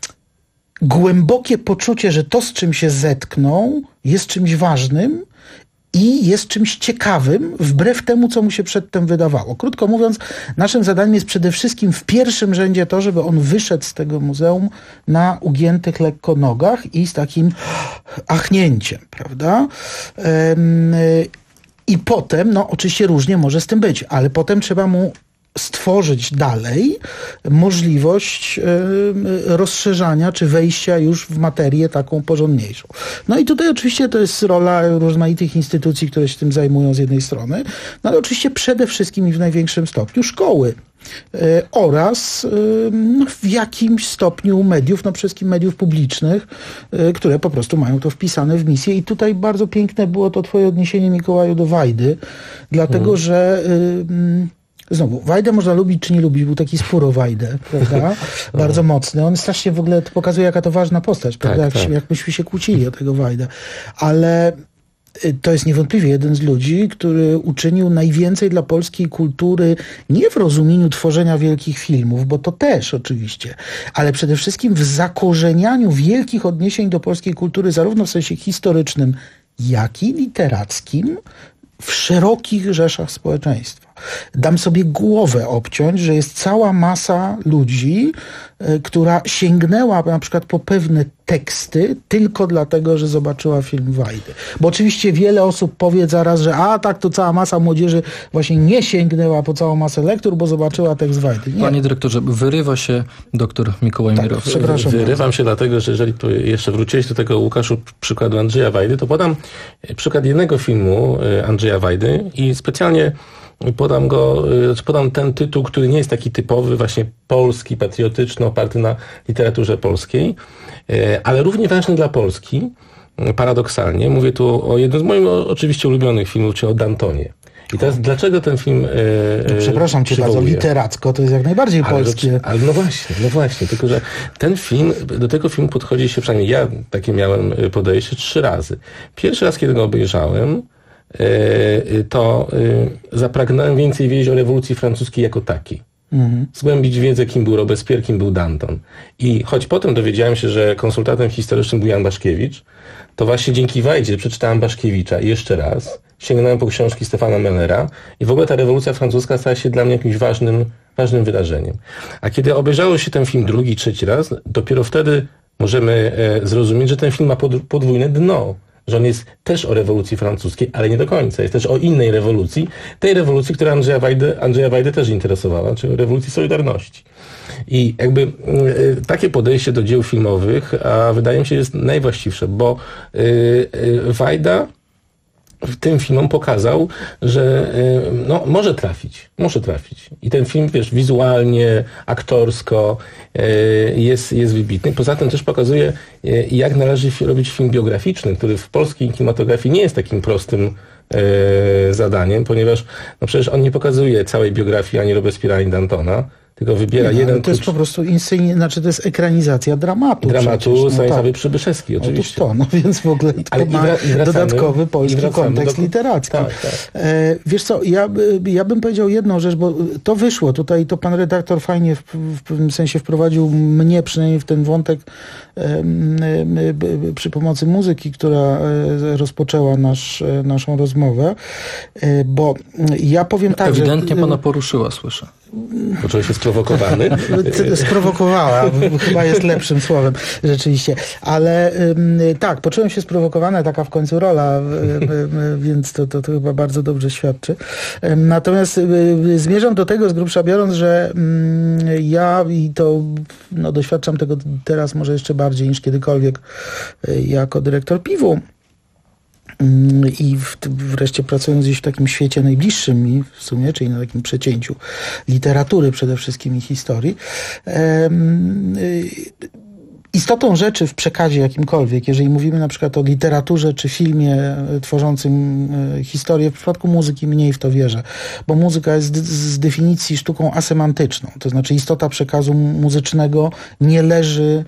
głębokie poczucie, że to, z czym się zetknął, jest czymś ważnym i jest czymś ciekawym, wbrew temu, co mu się przedtem wydawało. Krótko mówiąc, naszym zadaniem jest przede wszystkim w pierwszym rzędzie to, żeby on wyszedł z tego muzeum na ugiętych lekko nogach i z takim achnięciem, prawda? E, I potem, no oczywiście różnie może z tym być, ale potem trzeba mu stworzyć dalej możliwość y, rozszerzania czy wejścia już w materię taką porządniejszą. No i tutaj oczywiście to jest rola rozmaitych instytucji, które się tym zajmują z jednej strony, no ale oczywiście przede wszystkim i w największym stopniu szkoły. Y, oraz y, w jakimś stopniu mediów, no przede wszystkim mediów publicznych, y, które po prostu mają to wpisane w misję. I tutaj bardzo piękne było to twoje odniesienie, Mikołaju, do Wajdy, dlatego hmm. że y, Znowu, Wajdę można lubić czy nie lubić, był taki spór o Wajdę, prawda? Bardzo mocny. On strasznie w ogóle pokazuje, jaka to ważna postać, prawda? Tak, jak, tak. jak myśmy się kłócili o tego Wajdę. Ale to jest niewątpliwie jeden z ludzi, który uczynił najwięcej dla polskiej kultury, nie w rozumieniu tworzenia wielkich filmów, bo to też oczywiście, ale przede wszystkim w zakorzenianiu wielkich odniesień do polskiej kultury, zarówno w sensie historycznym, jak i literackim, w szerokich rzeszach społeczeństwa. Dam sobie głowę obciąć, że jest cała masa ludzi, y, która sięgnęła na przykład po pewne teksty tylko dlatego, że zobaczyła film Wajdy. Bo oczywiście wiele osób powie zaraz, że a tak, to cała masa młodzieży właśnie nie sięgnęła po całą masę lektur, bo zobaczyła tekst Wajdy. Nie. Panie dyrektorze, wyrywa się doktor Mikołaj tak, Mirowski. Przepraszam. Wyrywam się dlatego, że jeżeli tu jeszcze wróciłeś do tego, Łukaszu, przykładu Andrzeja Wajdy, to podam przykład jednego filmu Andrzeja Wajdy i specjalnie podam go, podam ten tytuł, który nie jest taki typowy, właśnie polski, patriotyczny, oparty na literaturze polskiej, ale równie ważny dla Polski, paradoksalnie. Mówię tu o jednym z moich oczywiście ulubionych filmów, czyli o Dantonie. I teraz dlaczego ten film e, no, Przepraszam cię bardzo, literacko to jest jak najbardziej ale, polskie. Ale no właśnie, no właśnie, tylko że ten film, do tego filmu podchodzi się, przynajmniej ja takie miałem podejście trzy razy. Pierwszy raz, kiedy go obejrzałem, to zapragnąłem więcej wiedzieć o rewolucji francuskiej jako takiej. Mhm. Zgłębić wiedzę, kim był Robespierre, kim był Danton. I choć potem dowiedziałem się, że konsultantem historycznym był Jan Baszkiewicz, to właśnie dzięki Wajdzie przeczytałem Baszkiewicza i jeszcze raz sięgnąłem po książki Stefana Mellera i w ogóle ta rewolucja francuska stała się dla mnie jakimś ważnym, ważnym wydarzeniem. A kiedy obejrzało się ten film drugi, trzeci raz, dopiero wtedy możemy e, zrozumieć, że ten film ma pod, podwójne dno. Że on jest też o rewolucji francuskiej, ale nie do końca. Jest też o innej rewolucji, tej rewolucji, która Andrzeja Wajdę, Andrzeja Wajdę też interesowała, czyli rewolucji Solidarności. I jakby y, takie podejście do dzieł filmowych, a wydaje mi się, jest najwłaściwsze, bo y, y, Wajda tym filmom pokazał, że no, może trafić, może trafić. I ten film, wiesz, wizualnie, aktorsko jest, jest wybitny. Poza tym też pokazuje, jak należy robić film biograficzny, który w polskiej kinematografii nie jest takim prostym zadaniem, ponieważ no przecież on nie pokazuje całej biografii ani Robespierre'a, ani Dantona, tylko wybiera nie, jeden... To jest po prostu inscenizacja, znaczy to jest ekranizacja dramatu. Dramatu no Stanisławy tak. Przybyszewskiej, oczywiście. Otóż to, no więc w ogóle Ale to ma i wracamy, dodatkowy polski kontekst do... literacki. Tak, tak. E, wiesz co, ja, ja bym powiedział jedną rzecz, bo to wyszło tutaj, to pan redaktor fajnie w, w pewnym sensie wprowadził mnie przynajmniej w ten wątek e, e, e, przy pomocy muzyki, która e, rozpoczęła nasz, e, naszą rozmowę, e, bo ja powiem tak, Ewidentnie że... pana poruszyła, słyszę. Poczułem się sprowokowany. Sprowokowała, chyba jest lepszym słowem, rzeczywiście. Ale ym, tak, poczułem się sprowokowany, taka w końcu rola, y, y, więc to, to, to chyba bardzo dobrze świadczy. Ym, natomiast y, zmierzam do tego z grubsza biorąc, że y, ja i to no, doświadczam tego teraz może jeszcze bardziej niż kiedykolwiek y, jako dyrektor piwu. I w, wreszcie pracując gdzieś w takim świecie najbliższym mi w sumie, czyli na takim przecięciu literatury przede wszystkim i historii. Em, Istotą rzeczy w przekazie jakimkolwiek, jeżeli mówimy na przykład o literaturze czy filmie tworzącym historię, w przypadku muzyki mniej w to wierzę, bo muzyka jest z definicji sztuką asemantyczną, to znaczy istota przekazu muzycznego nie leży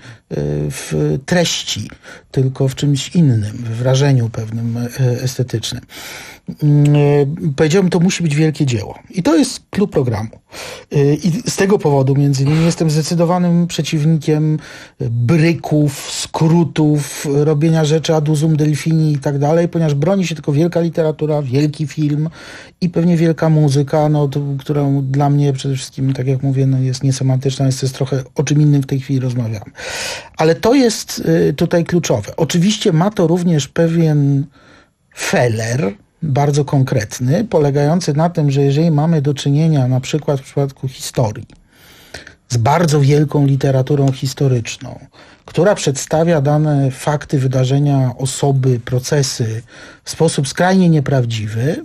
w treści, tylko w czymś innym, w wrażeniu pewnym estetycznym. Powiedziałbym, to musi być wielkie dzieło. I to jest klub programu. I z tego powodu między innymi jestem zdecydowanym przeciwnikiem bryków, skrótów, robienia rzeczy ad usum delfini i tak dalej, ponieważ broni się tylko wielka literatura, wielki film i pewnie wielka muzyka, no, to, którą dla mnie przede wszystkim, tak jak mówię, no, jest niesemantyczna, jest, jest trochę o czym innym w tej chwili rozmawiamy. Ale to jest tutaj kluczowe. Oczywiście ma to również pewien feller, bardzo konkretny, polegający na tym, że jeżeli mamy do czynienia na przykład w przypadku historii z bardzo wielką literaturą historyczną, która przedstawia dane fakty, wydarzenia, osoby, procesy w sposób skrajnie nieprawdziwy,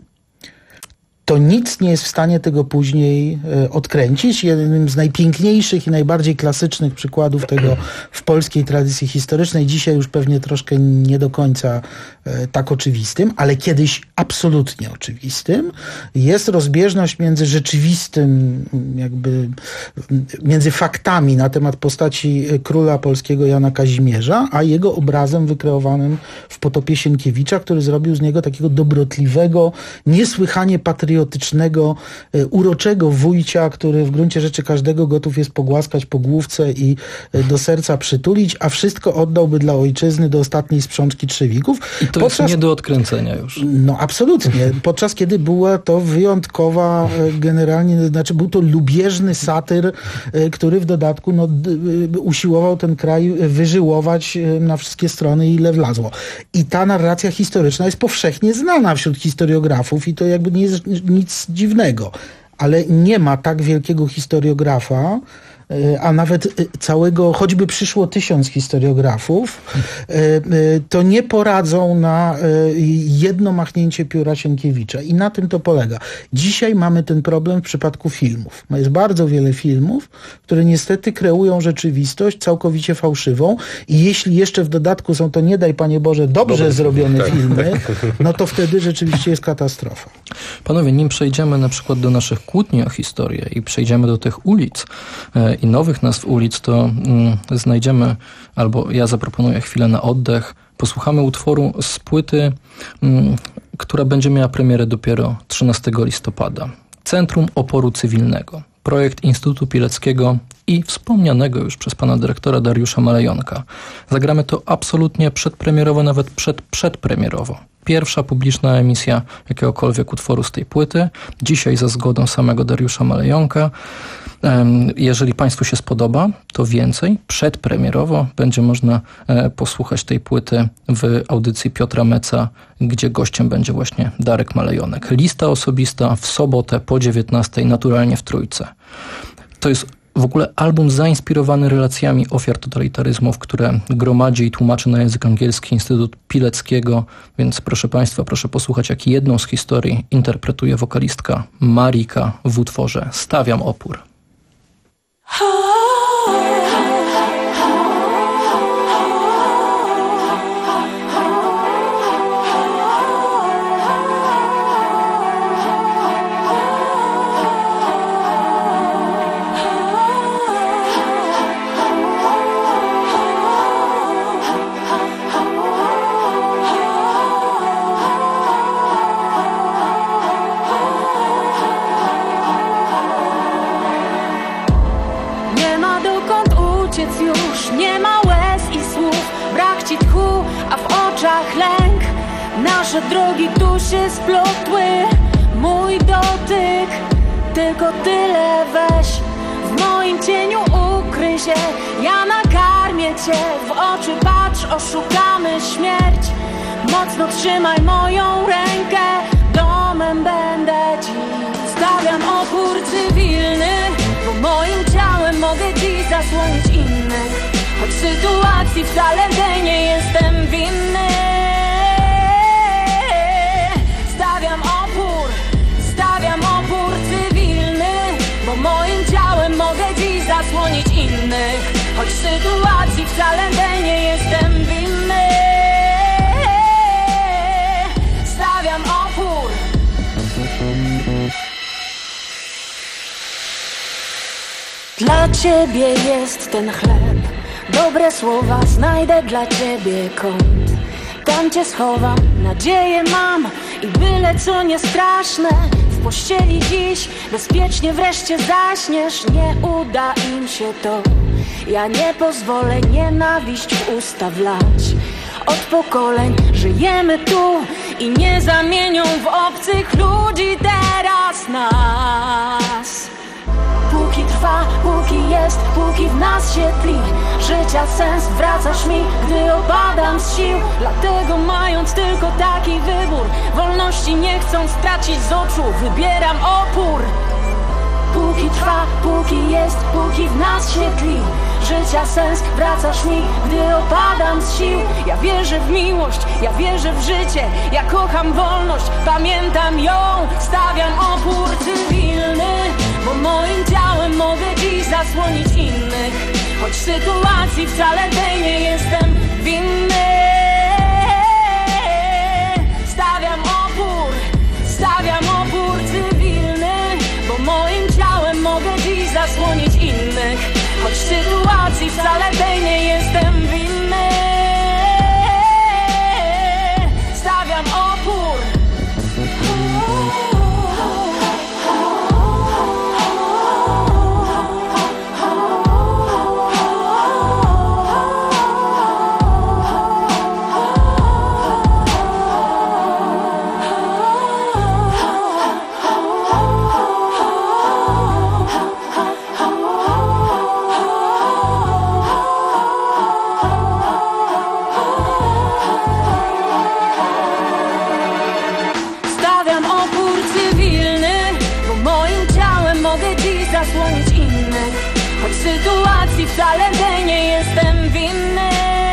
to nic nie jest w stanie tego później e, odkręcić. Jednym z najpiękniejszych i najbardziej klasycznych przykładów tego w polskiej tradycji historycznej, dzisiaj już pewnie troszkę nie do końca e, tak oczywistym, ale kiedyś absolutnie oczywistym, jest rozbieżność między rzeczywistym, jakby między faktami na temat postaci króla polskiego Jana Kazimierza, a jego obrazem wykreowanym w Potopie Sienkiewicza, który zrobił z niego takiego dobrotliwego, niesłychanie patriotycznego, patriotycznego, uroczego wujcia, który w gruncie rzeczy każdego gotów jest pogłaskać po główce i do serca przytulić, a wszystko oddałby dla ojczyzny do ostatniej sprzączki trzewików. I to Podczas... jest nie do odkręcenia już. No absolutnie. Podczas kiedy była to wyjątkowa generalnie, znaczy był to lubieżny satyr, który w dodatku no, usiłował ten kraj wyżyłować na wszystkie strony, ile wlazło. I ta narracja historyczna jest powszechnie znana wśród historiografów i to jakby nie jest nic dziwnego, ale nie ma tak wielkiego historiografa, a nawet całego, choćby przyszło tysiąc historiografów, to nie poradzą na jedno machnięcie pióra Sienkiewicza. I na tym to polega. Dzisiaj mamy ten problem w przypadku filmów. Jest bardzo wiele filmów, które niestety kreują rzeczywistość całkowicie fałszywą i jeśli jeszcze w dodatku są to, nie daj Panie Boże, dobrze Dobre zrobione tak. filmy, no to wtedy rzeczywiście jest katastrofa. Panowie, nim przejdziemy na przykład do naszych kłótni o historię i przejdziemy do tych ulic i nowych nazw ulic, to mm, znajdziemy, albo ja zaproponuję chwilę na oddech, posłuchamy utworu z płyty, mm, która będzie miała premierę dopiero trzynastego listopada. Centrum Oporu Cywilnego. Projekt Instytutu Pileckiego i wspomnianego już przez pana dyrektora Dariusza Malejonka. Zagramy to absolutnie przedpremierowo, nawet przed, przedpremierowo. Pierwsza publiczna emisja jakiegokolwiek utworu z tej płyty. Dzisiaj za zgodą samego Dariusza Malejonka. Jeżeli Państwu się spodoba, to więcej. Przedpremierowo będzie można posłuchać tej płyty w audycji Piotra Meca, gdzie gościem będzie właśnie Darek Malejonek. Lista osobista w sobotę po dziewiętnastej, naturalnie w Trójce. To jest W ogóle album zainspirowany relacjami ofiar totalitaryzmów, które gromadzi i tłumaczy na język angielski Instytut Pileckiego, więc proszę Państwa, proszę posłuchać, jak jedną z historii interpretuje wokalistka Marika w utworze Stawiam opór. Nasze drogi tu się splotły, mój dotyk, tylko tyle weź. W moim cieniu ukryj się, ja nakarmię cię. W oczy patrz, oszukamy śmierć. Mocno trzymaj moją rękę, domem będę dziś. Stawiam opór cywilny, bo moim ciałem mogę dziś zasłonić innych. Choć sytuacji wcale tej nie jestem winny. Stawiam opór, stawiam opór cywilny, bo moim ciałem mogę dziś zasłonić innych. Choć sytuacji wcale tej nie jestem winny. Stawiam opór. Dla ciebie jest ten chleb, dobre słowa znajdę dla ciebie kąt. Tam cię schowam, nadzieję mam i byle co nie straszne. W pościeli dziś bezpiecznie wreszcie zaśniesz. Nie uda im się to, ja nie pozwolę nienawiść w usta wlać. Od pokoleń żyjemy tu i nie zamienią w obcych ludzi teraz nas. Póki trwa, póki jest, póki w nas się tli życia sens, wracasz mi, gdy opadam z sił. Dlatego mając tylko taki wybór, wolności nie chcąc stracić z oczu, wybieram opór. Póki trwa, póki jest, póki w nas się tli życia sens, wracasz mi, gdy opadam z sił. Ja wierzę w miłość, ja wierzę w życie, ja kocham wolność, pamiętam ją. Stawiam opór cywilny, bo moim ciałem mogę dziś zasłonić innych. Choć sytuacji wcale tej nie jestem winny. Stawiam opór, stawiam opór cywilny, bo moim ciałem mogę dziś zasłonić innych. Choć sytuacji wcale tej nie jestem winny. Stawiam opór. Zasłonić innych, choć sytuacji wcale tej nie jestem winny.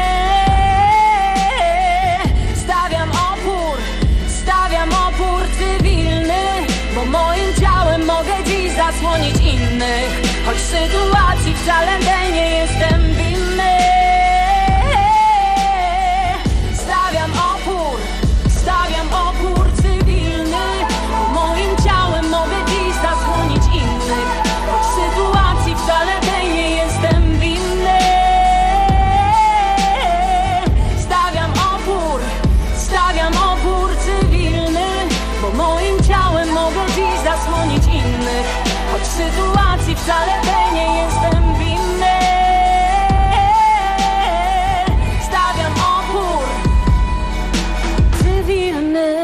Stawiam opór, stawiam opór cywilny, bo moim ciałem mogę dziś zasłonić innych. Choć sytuacji wcale tej nie jestem winny. Stawiam opór, stawiam opór cywilny, bo moim ciałem mogę dziś zasłonić innych. Choć sytuacji wcale tej nie jestem winny. Stawiam opór, stawiam opór cywilny, bo moim ciałem mogę dziś zasłonić innych. Choć sytuacji wcale tej nie jestem winny. Stawiam opór cywilny.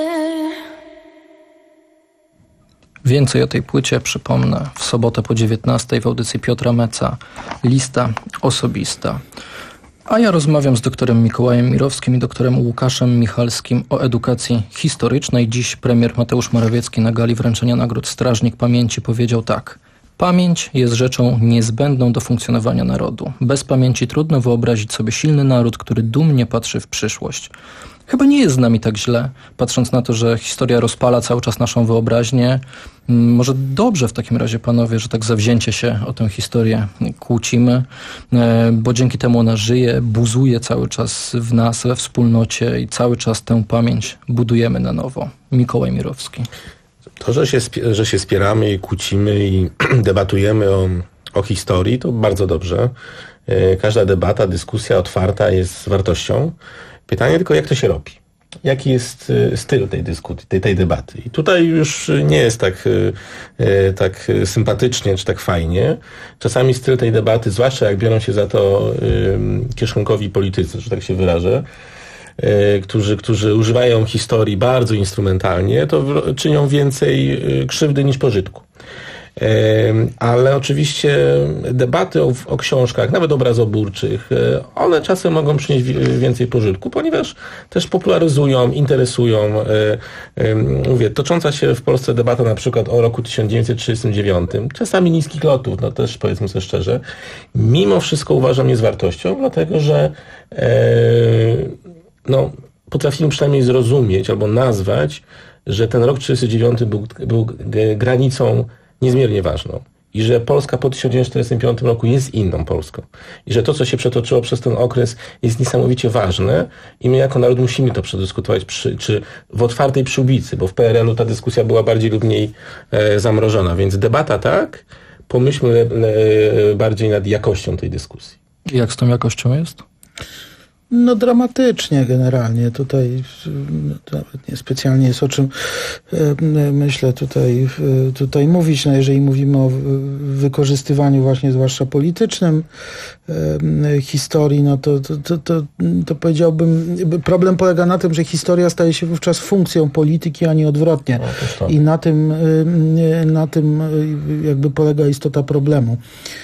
Więcej o tej płycie przypomnę w sobotę po dziewiętnastej w audycji Piotra Meca. Lista osobista. A ja rozmawiam z doktorem Mikołajem Mirowskim i doktorem Łukaszem Michalskim o edukacji historycznej. Dziś premier Mateusz Morawiecki na gali wręczenia nagród Strażnik Pamięci powiedział tak. Pamięć jest rzeczą niezbędną do funkcjonowania narodu. Bez pamięci trudno wyobrazić sobie silny naród, który dumnie patrzy w przyszłość. Chyba nie jest z nami tak źle, patrząc na to, że historia rozpala cały czas naszą wyobraźnię. Może dobrze w takim razie, panowie, że tak zawzięcie się o tę historię kłócimy, bo dzięki temu ona żyje, buzuje cały czas w nas, we wspólnocie i cały czas tę pamięć budujemy na nowo. Mikołaj Mirowski. To, że się, że się spieramy i kłócimy i debatujemy o, o historii, to bardzo dobrze. Każda debata, dyskusja otwarta jest wartością. Pytanie tylko, jak to się robi? Jaki jest styl tej dyskusji, tej, tej debaty? I tutaj już nie jest tak, tak sympatycznie, czy tak fajnie. Czasami styl tej debaty, zwłaszcza jak biorą się za to kieszonkowi politycy, że tak się wyrażę, którzy, którzy używają historii bardzo instrumentalnie, to czynią więcej krzywdy niż pożytku. Ale oczywiście debaty o, o książkach, nawet obrazoburczych, one czasem mogą przynieść więcej pożytku, ponieważ też popularyzują, interesują. Mówię, tocząca się w Polsce debata na przykład o roku tysiąc dziewięćset trzydziestym dziewiątym, czasami niskich lotów, no też powiedzmy sobie szczerze, mimo wszystko uważam je z wartością, dlatego że no, potrafimy przynajmniej zrozumieć albo nazwać, że ten rok trzydziesty dziewiąty był, był granicą niezmiernie ważną i że Polska po tysiąc dziewięćset czterdziestym piątym roku jest inną Polską i że to, co się przetoczyło przez ten okres, jest niesamowicie ważne i my jako naród musimy to przedyskutować przy, czy w otwartej przyłbicy, bo w P R L u ta dyskusja była bardziej lub mniej e, zamrożona, więc debata tak, pomyślmy le, le, bardziej nad jakością tej dyskusji. Jak z tą jakością jest? No dramatycznie generalnie. Tutaj nawet nie specjalnie jest o czym myślę tutaj, tutaj mówić. No jeżeli mówimy o wykorzystywaniu właśnie zwłaszcza politycznym historii, no to, to, to, to, to powiedziałbym, problem polega na tym, że historia staje się wówczas funkcją polityki, a nie odwrotnie. No, I na tym, na tym jakby polega istota problemu.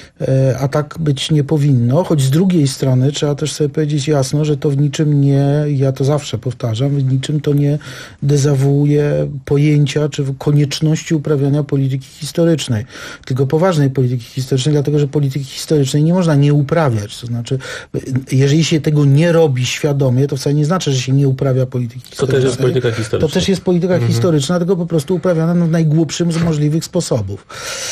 A tak być nie powinno, choć z drugiej strony trzeba też sobie powiedzieć jasno, że to w niczym nie, ja to zawsze powtarzam, w niczym to nie dezawuuje pojęcia czy konieczności uprawiania polityki historycznej, tylko poważnej polityki historycznej, dlatego że polityki historycznej nie można nie uprawiać. To znaczy, jeżeli się tego nie robi świadomie, to wcale nie znaczy, że się nie uprawia polityki historycznej. To też jest polityka historyczna. To też jest polityka mhm. historyczna, tylko po prostu uprawiana no, w najgłupszym z możliwych sposobów.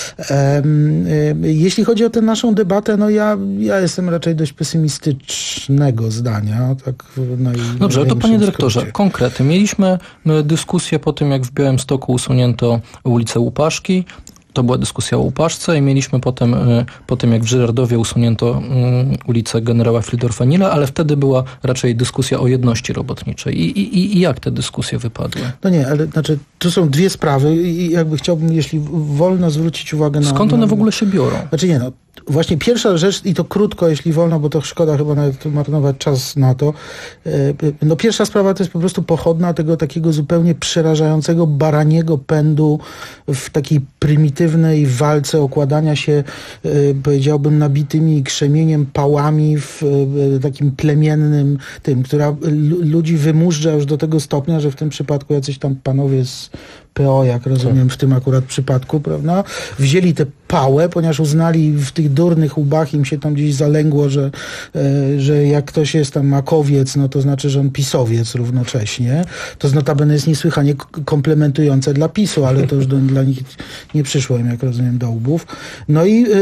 Um, jeśli chodzi o tę naszą debatę, no ja, ja jestem raczej dość pesymistycznego zdania. Tak naj, Dobrze, ale to panie dyrektorze, skrócie. Konkrety. Mieliśmy dyskusję po tym, jak w Białymstoku usunięto ulicę Łupaszki. To była dyskusja o Łupaszce i mieliśmy potem, po tym jak w Żyrardowie usunięto ulicę generała Fridorfa-Nila, ale wtedy była raczej dyskusja o jedności robotniczej. I, i, i jak te dyskusje wypadły? No nie, ale znaczy, tu są dwie sprawy i jakby chciałbym, jeśli wolno, zwrócić uwagę na... Skąd one w ogóle się biorą? Znaczy nie, no. Właśnie pierwsza rzecz, i to krótko, jeśli wolno, bo to szkoda chyba nawet marnować czas na to. No pierwsza sprawa to jest po prostu pochodna tego takiego zupełnie przerażającego baraniego pędu w takiej prymitywnej walce okładania się, powiedziałbym, nabitymi krzemieniem pałami w takim plemiennym tym, która ludzi wymuszcza już do tego stopnia, że w tym przypadku jacyś tam panowie z P O, jak rozumiem, w tym akurat przypadku, prawda, wzięli tę pałę, ponieważ uznali w tych durnych łbach, im się tam gdzieś zalęgło, że, e, że jak ktoś jest tam makowiec, no to znaczy, że on pisowiec równocześnie. To notabene jest niesłychanie komplementujące dla PiSu, ale to już do, dla nich nie przyszło im, jak rozumiem, do łbów. No i, e,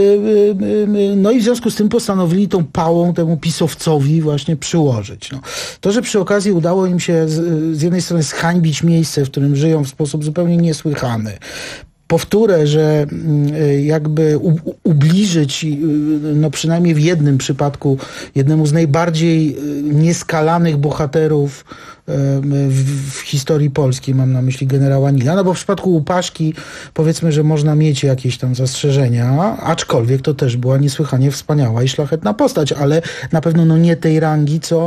e, no i w związku z tym postanowili tą pałą temu pisowcowi właśnie przyłożyć. No. To, że przy okazji udało im się z, z jednej strony zhańbić miejsce, w którym żyją w sposób zupełnie niesłychany. Powtórę, że jakby u, ubliżyć, no przynajmniej w jednym przypadku, jednemu z najbardziej nieskalanych bohaterów w, w historii Polski, mam na myśli generała Nila, no bo w przypadku Łupaszki powiedzmy, że można mieć jakieś tam zastrzeżenia, aczkolwiek to też była niesłychanie wspaniała i szlachetna postać, ale na pewno no nie tej rangi, co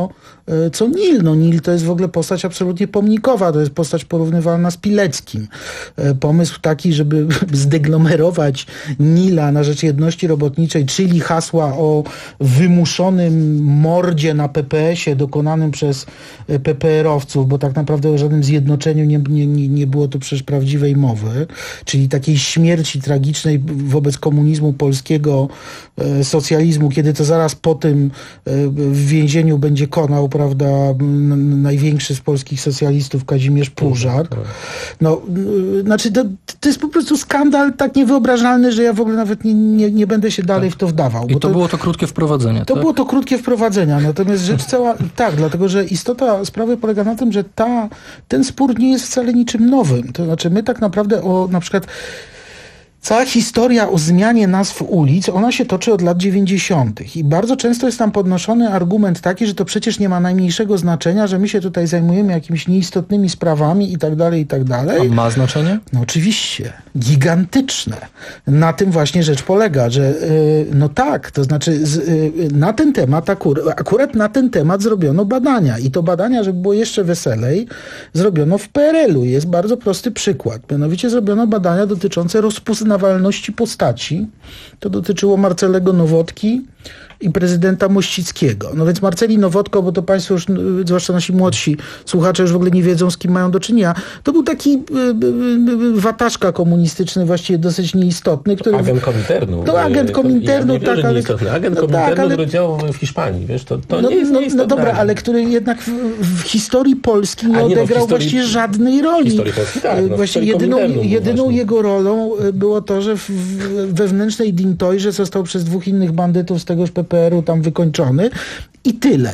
co Nil. No Nil to jest w ogóle postać absolutnie pomnikowa, to jest postać porównywalna z Pileckim. Pomysł taki, żeby zdeglomerować Nila na rzecz jedności robotniczej, czyli hasła o wymuszonym mordzie na P P S-ie dokonanym przez P P R-owców, bo tak naprawdę o żadnym zjednoczeniu nie, nie, nie było tu przecież prawdziwej mowy, czyli takiej śmierci tragicznej wobec komunizmu polskiego, e, socjalizmu, kiedy to zaraz po tym e, w więzieniu będzie konał, prawda, n- największy z polskich socjalistów Kazimierz Pużak. No, y, znaczy to, to jest po prostu skandal tak niewyobrażalny, że ja w ogóle nawet nie, nie, nie będę się dalej w to wdawał. I bo to było to krótkie wprowadzenie, To tak? było to krótkie wprowadzenie, natomiast rzecz cała, tak, dlatego, że istota sprawy polega na tym, że ta, ten spór nie jest wcale niczym nowym. To znaczy my tak naprawdę o na przykład cała historia o zmianie nazw ulic, ona się toczy od lat dziewięćdziesiątych i bardzo często jest tam podnoszony argument taki, że to przecież nie ma najmniejszego znaczenia, że my się tutaj zajmujemy jakimiś nieistotnymi sprawami i tak dalej, i tak dalej. A ma znaczenie? No oczywiście. Gigantyczne. Na tym właśnie rzecz polega, że yy, no tak, to znaczy z, yy, na ten temat, akur, akurat na ten temat zrobiono badania i to badania, żeby było jeszcze weselej, zrobiono w P R L-u. Jest bardzo prosty przykład. Mianowicie zrobiono badania dotyczące rozpoznawalności postaci. To dotyczyło Marcelego Nowotki i prezydenta Mościckiego. No więc Marceli Nowotko, bo to państwo już, zwłaszcza nasi młodsi słuchacze już w ogóle nie wiedzą, z kim mają do czynienia. To był taki y, y, y, wataszka komunistyczny, właściwie dosyć nieistotny. Który... Agent Kominternu. To agent Kominternu, ja tak, ale... Agent no, Kominternu, tak, ale... który działał w Hiszpanii, wiesz, to, to no, nie jest no, nieistotne. no dobra, ale który jednak w, w historii Polski nie, nie odegrał no, historii... właściwie żadnej roli. Historii Polski, tak. No, właściwie jedyną, jedyną jego rolą było to, że w wewnętrznej Dintojrze został przez dwóch innych bandytów z tegoż P P R-u tam wykończony i tyle.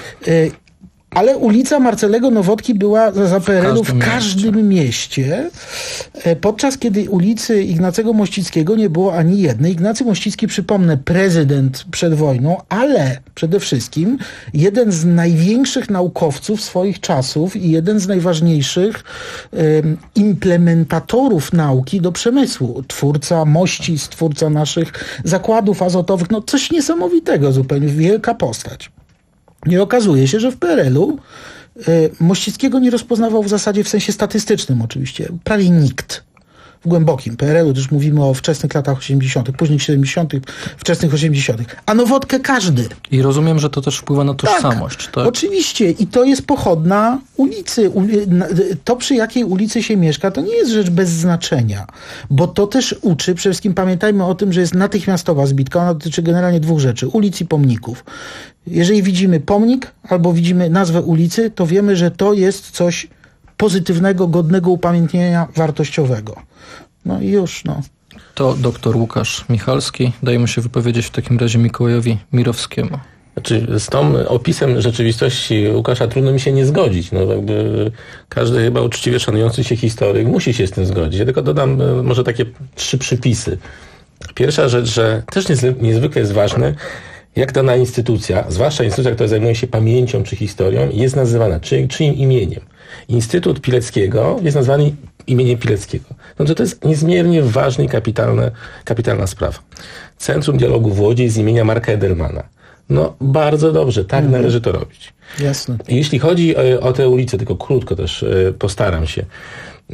Ale ulica Marcelego Nowotki była za P R L-u w każdym mieście, podczas kiedy ulicy Ignacego Mościckiego nie było ani jednej. Ignacy Mościcki, przypomnę, prezydent przed wojną, ale przede wszystkim jeden z największych naukowców swoich czasów i jeden z najważniejszych um, implementatorów nauki do przemysłu. Twórca mościc, twórca naszych zakładów azotowych. No coś niesamowitego zupełnie, wielka postać. I okazuje się, że w P R L-u y, Mościckiego nie rozpoznawał w zasadzie w sensie statystycznym oczywiście prawie nikt. W głębokim P R L-u, też mówimy o wczesnych latach osiemdziesiątych, późnych siedemdziesiątych, wczesnych osiemdziesiątych. A Nowotkę każdy. I rozumiem, że to też wpływa na tożsamość. Tak, tak? Oczywiście. I to jest pochodna ulicy. To, przy jakiej ulicy się mieszka, to nie jest rzecz bez znaczenia. Bo to też uczy, przede wszystkim pamiętajmy o tym, że jest natychmiastowa zbitka. Ona dotyczy generalnie dwóch rzeczy. Ulic i pomników. Jeżeli widzimy pomnik albo widzimy nazwę ulicy, to wiemy, że to jest coś pozytywnego, godnego upamiętnienia, wartościowego. No i już, no. To doktor Łukasz Michalski. Dajemy się wypowiedzieć w takim razie Mikołajowi Mirowskiemu. Znaczy, z tą opisem rzeczywistości Łukasza trudno mi się nie zgodzić. No, jakby każdy chyba uczciwie szanujący się historyk musi się z tym zgodzić. Ja tylko dodam może takie trzy przypisy. Pierwsza rzecz, że też niezwykle jest ważne, jak dana instytucja, zwłaszcza instytucja, która zajmuje się pamięcią czy historią, jest nazywana, czy, czyim imieniem. Instytut Pileckiego jest nazwany imieniem Pileckiego. No to, to jest niezmiernie ważna i kapitalna, kapitalna sprawa. Centrum Dialogu w Łodzi z imienia Marka Edelmana. No bardzo dobrze, tak mhm. należy to robić. Jasne. Jeśli chodzi o, o tę ulicę, tylko krótko też y, postaram się. Y,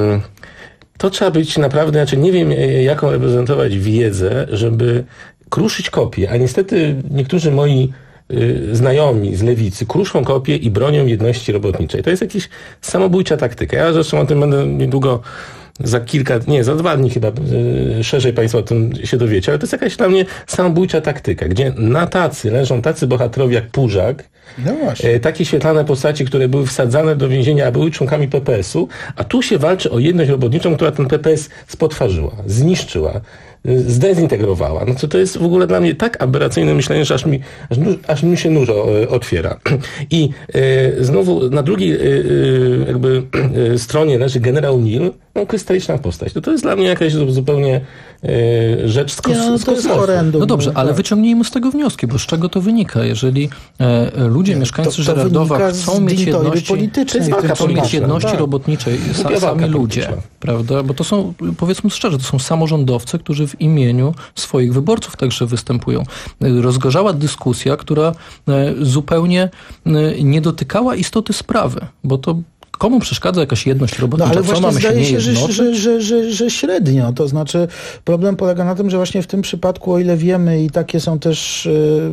to trzeba być naprawdę, znaczy nie wiem jaką reprezentować wiedzę, żeby kruszyć kopię, a niestety niektórzy moi y, znajomi z lewicy kruszą kopię i bronią jedności robotniczej. To jest jakaś samobójcza taktyka. Ja zresztą o tym będę niedługo za kilka, nie, za dwa dni chyba y, szerzej Państwo o tym się dowiecie, ale to jest jakaś dla mnie samobójcza taktyka, gdzie na tacy leżą tacy bohaterowie jak Pużak, no właśnie. y, takie świetlane postaci, które były wsadzane do więzienia, a były członkami P P S-u, a tu się walczy o jedność robotniczą, która ten P P S spotwarzyła, zniszczyła, zdezintegrowała. No to to jest w ogóle dla mnie tak aberracyjne myślenie, że aż mi, aż, aż mi się nóżo y, otwiera. I y, znowu na drugiej y, y, jakby y, stronie leży generał Nil, no krystaliczna postać. To, to jest dla mnie jakaś zupełnie y, rzecz z, kos- no, z kosmosu. No dobrze, ale wyciągnijmy z tego wnioski, bo z czego to wynika? Jeżeli e, ludzie, nie, mieszkańcy to, to Żerodowa chcą mieć jedności, politycznej, chcą mieć jedności tak. robotniczej, sa, sami ludzie, prawda? Bo to są, powiedzmy szczerze, to są samorządowcy, którzy w imieniu swoich wyborców także występują. Rozgorzała dyskusja, która zupełnie nie dotykała istoty sprawy, bo to komu przeszkadza jakaś jedność robotnicza? No ale Co, właśnie mamy zdaje się, się, że, jednoczyć? że, że, że, że średnio. To znaczy problem polega na tym, że właśnie w tym przypadku, o ile wiemy i takie są też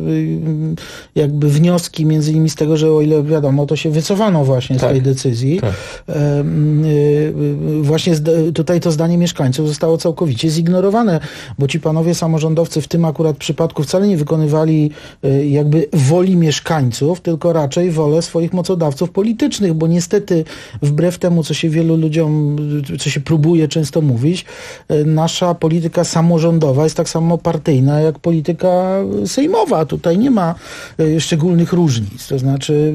yy, jakby wnioski między innymi z tego, że o ile wiadomo, to się wycofano właśnie Tak. z tej decyzji. Tak. Yy, yy, właśnie zda- tutaj to zdanie mieszkańców zostało całkowicie zignorowane, bo ci panowie samorządowcy w tym akurat przypadku wcale nie wykonywali yy, jakby woli mieszkańców, tylko raczej wolę swoich mocodawców politycznych, bo niestety wbrew temu, co się wielu ludziom, co się próbuje często mówić, nasza polityka samorządowa jest tak samo partyjna jak polityka sejmowa. Tutaj nie ma szczególnych różnic. To znaczy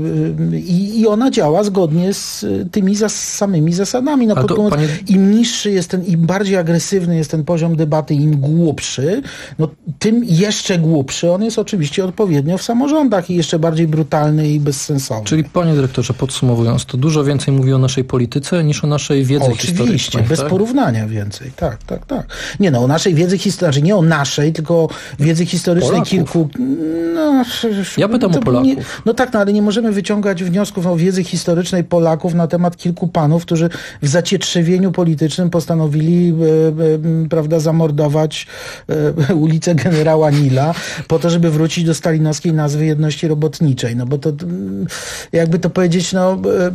i, i ona działa zgodnie z tymi zas, samymi zasadami. Na to, panie... Im niższy jest ten, im bardziej agresywny jest ten poziom debaty, im głupszy, no tym jeszcze głupszy on jest oczywiście odpowiednio w samorządach i jeszcze bardziej brutalny i bezsensowny. Czyli panie dyrektorze, podsumowując, to dużo więcej mówi o naszej polityce niż o naszej wiedzy Oczywiście, historycznej. bez tak? porównania więcej. Tak, tak, tak. Nie no, o naszej wiedzy historycznej, nie o naszej, tylko o wiedzy historycznej Polaków. kilku... No, ja pytam to o Polaków. Nie, no tak, no ale nie możemy wyciągać wniosków o wiedzy historycznej Polaków na temat kilku panów, którzy w zacietrzewieniu politycznym postanowili e, e, prawda, zamordować e, ulicę Generała Nila po to, żeby wrócić do stalinowskiej nazwy jedności robotniczej. No bo to jakby to powiedzieć, no e,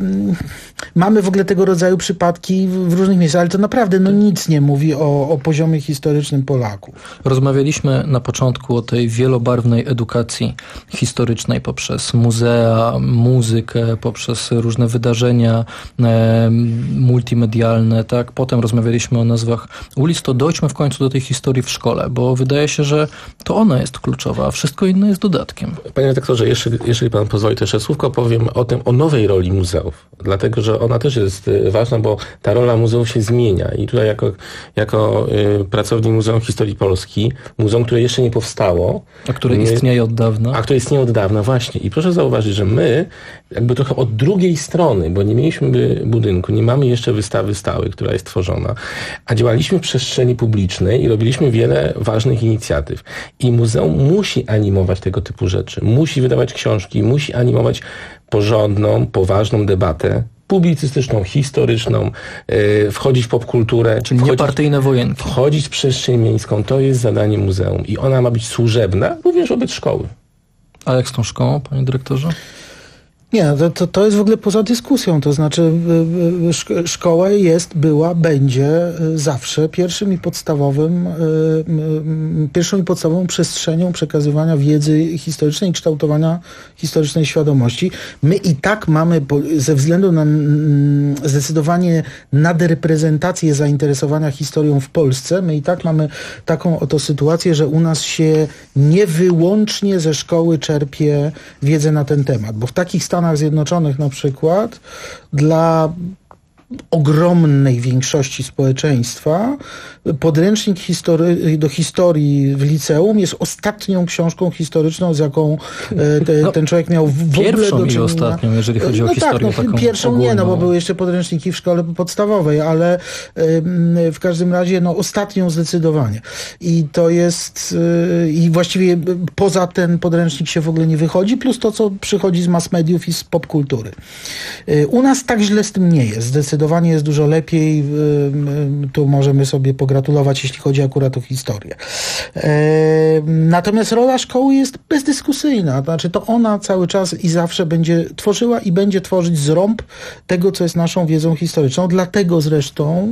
mamy w ogóle tego rodzaju przypadki w różnych miejscach, ale to naprawdę no nic nie mówi o, o poziomie historycznym Polaków. Rozmawialiśmy na początku o tej wielobarwnej edukacji historycznej poprzez muzea, muzykę, poprzez różne wydarzenia e, multimedialne, tak? Potem rozmawialiśmy o nazwach ulic, to dojdźmy w końcu do tej historii w szkole, bo wydaje się, że to ona jest kluczowa, a wszystko inne jest dodatkiem. Panie redaktorze, jeżeli, jeżeli pan pozwoli, to jeszcze słówko powiem o tym, o nowej roli muzeów, dlatego, że ona też jest ważna, bo ta rola muzeów się zmienia i tutaj jako, jako y, pracownik Muzeum Historii Polski, muzeum, które jeszcze nie powstało. A które my, istnieje od dawna. A które istnieje od dawna, właśnie. I proszę zauważyć, że my jakby trochę od drugiej strony, bo nie mieliśmy budynku, nie mamy jeszcze wystawy stałej, która jest tworzona, a działaliśmy w przestrzeni publicznej i robiliśmy wiele ważnych inicjatyw. I muzeum musi animować tego typu rzeczy, musi wydawać książki, musi animować porządną, poważną debatę, publicystyczną, historyczną, yy, wchodzić w popkulturę. Czyli wchodzić, niepartyjne wojenki. Wchodzić w przestrzeń miejską, to jest zadanie muzeum i ona ma być służebna również wobec szkoły. A jak z tą szkołą, panie dyrektorze? Nie, to, to, to jest w ogóle poza dyskusją, to znaczy szko- szkoła jest, była, będzie zawsze pierwszym i podstawowym, pierwszą i podstawową przestrzenią przekazywania wiedzy historycznej i kształtowania historycznej świadomości. My i tak mamy, ze względu na zdecydowanie nadreprezentację zainteresowania historią w Polsce, my i tak mamy taką oto sytuację, że u nas się nie wyłącznie ze szkoły czerpie wiedzę na ten temat, bo w takich stanach Stanach Zjednoczonych na przykład dla ogromnej większości społeczeństwa podręcznik history- do historii w liceum jest ostatnią książką historyczną, z jaką te, no, ten człowiek miał w ogóle do czynienia. Pierwszą i ostatnią, jeżeli chodzi no o historię tak, no, taką pierwszą ogólną. nie, no bo były jeszcze podręczniki w szkole podstawowej, ale w każdym razie no ostatnią zdecydowanie. I to jest i właściwie poza ten podręcznik się w ogóle nie wychodzi, plus to, co przychodzi z mass mediów i z popkultury. U nas tak źle z tym nie jest. Zdecydowanie Zdecydowanie jest dużo lepiej. Tu możemy sobie pogratulować, jeśli chodzi akurat o historię. Natomiast rola szkoły jest bezdyskusyjna. Znaczy to ona cały czas i zawsze będzie tworzyła i będzie tworzyć zrąb tego, co jest naszą wiedzą historyczną. Dlatego zresztą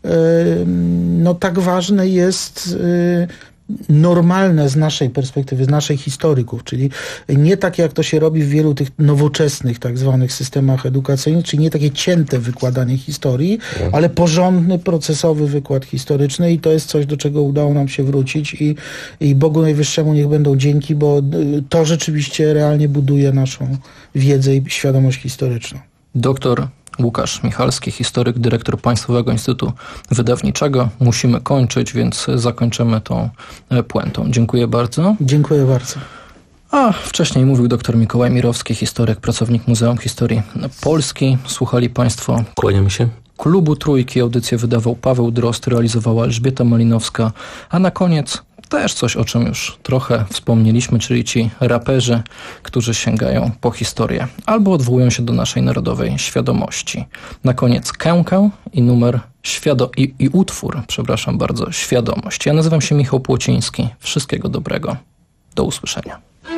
no, tak ważne jest normalne z naszej perspektywy, z naszych historyków, czyli nie tak jak to się robi w wielu tych nowoczesnych tak zwanych systemach edukacyjnych, czyli nie takie cięte wykładanie historii, mhm. ale porządny, procesowy wykład historyczny i to jest coś, do czego udało nam się wrócić i, i Bogu Najwyższemu niech będą dzięki, bo to rzeczywiście realnie buduje naszą wiedzę i świadomość historyczną. Doktor Łukasz Michalski, historyk, dyrektor Państwowego Instytutu Wydawniczego. Musimy kończyć, więc zakończymy tą puentą. Dziękuję bardzo. Dziękuję bardzo. A wcześniej mówił dr Mikołaj Mirowski, historyk, pracownik Muzeum Historii Polski. Słuchali Państwo... Kłaniam się. Klubu Trójki. Audycję wydawał Paweł Drozd, realizowała Elżbieta Malinowska, a na koniec też coś, o czym już trochę wspomnieliśmy, czyli ci raperzy, którzy sięgają po historię albo odwołują się do naszej narodowej świadomości. Na koniec Kękę i numer świado- i, i utwór, przepraszam bardzo, Świadomość. Ja nazywam się Michał Płociński. Wszystkiego dobrego. Do usłyszenia.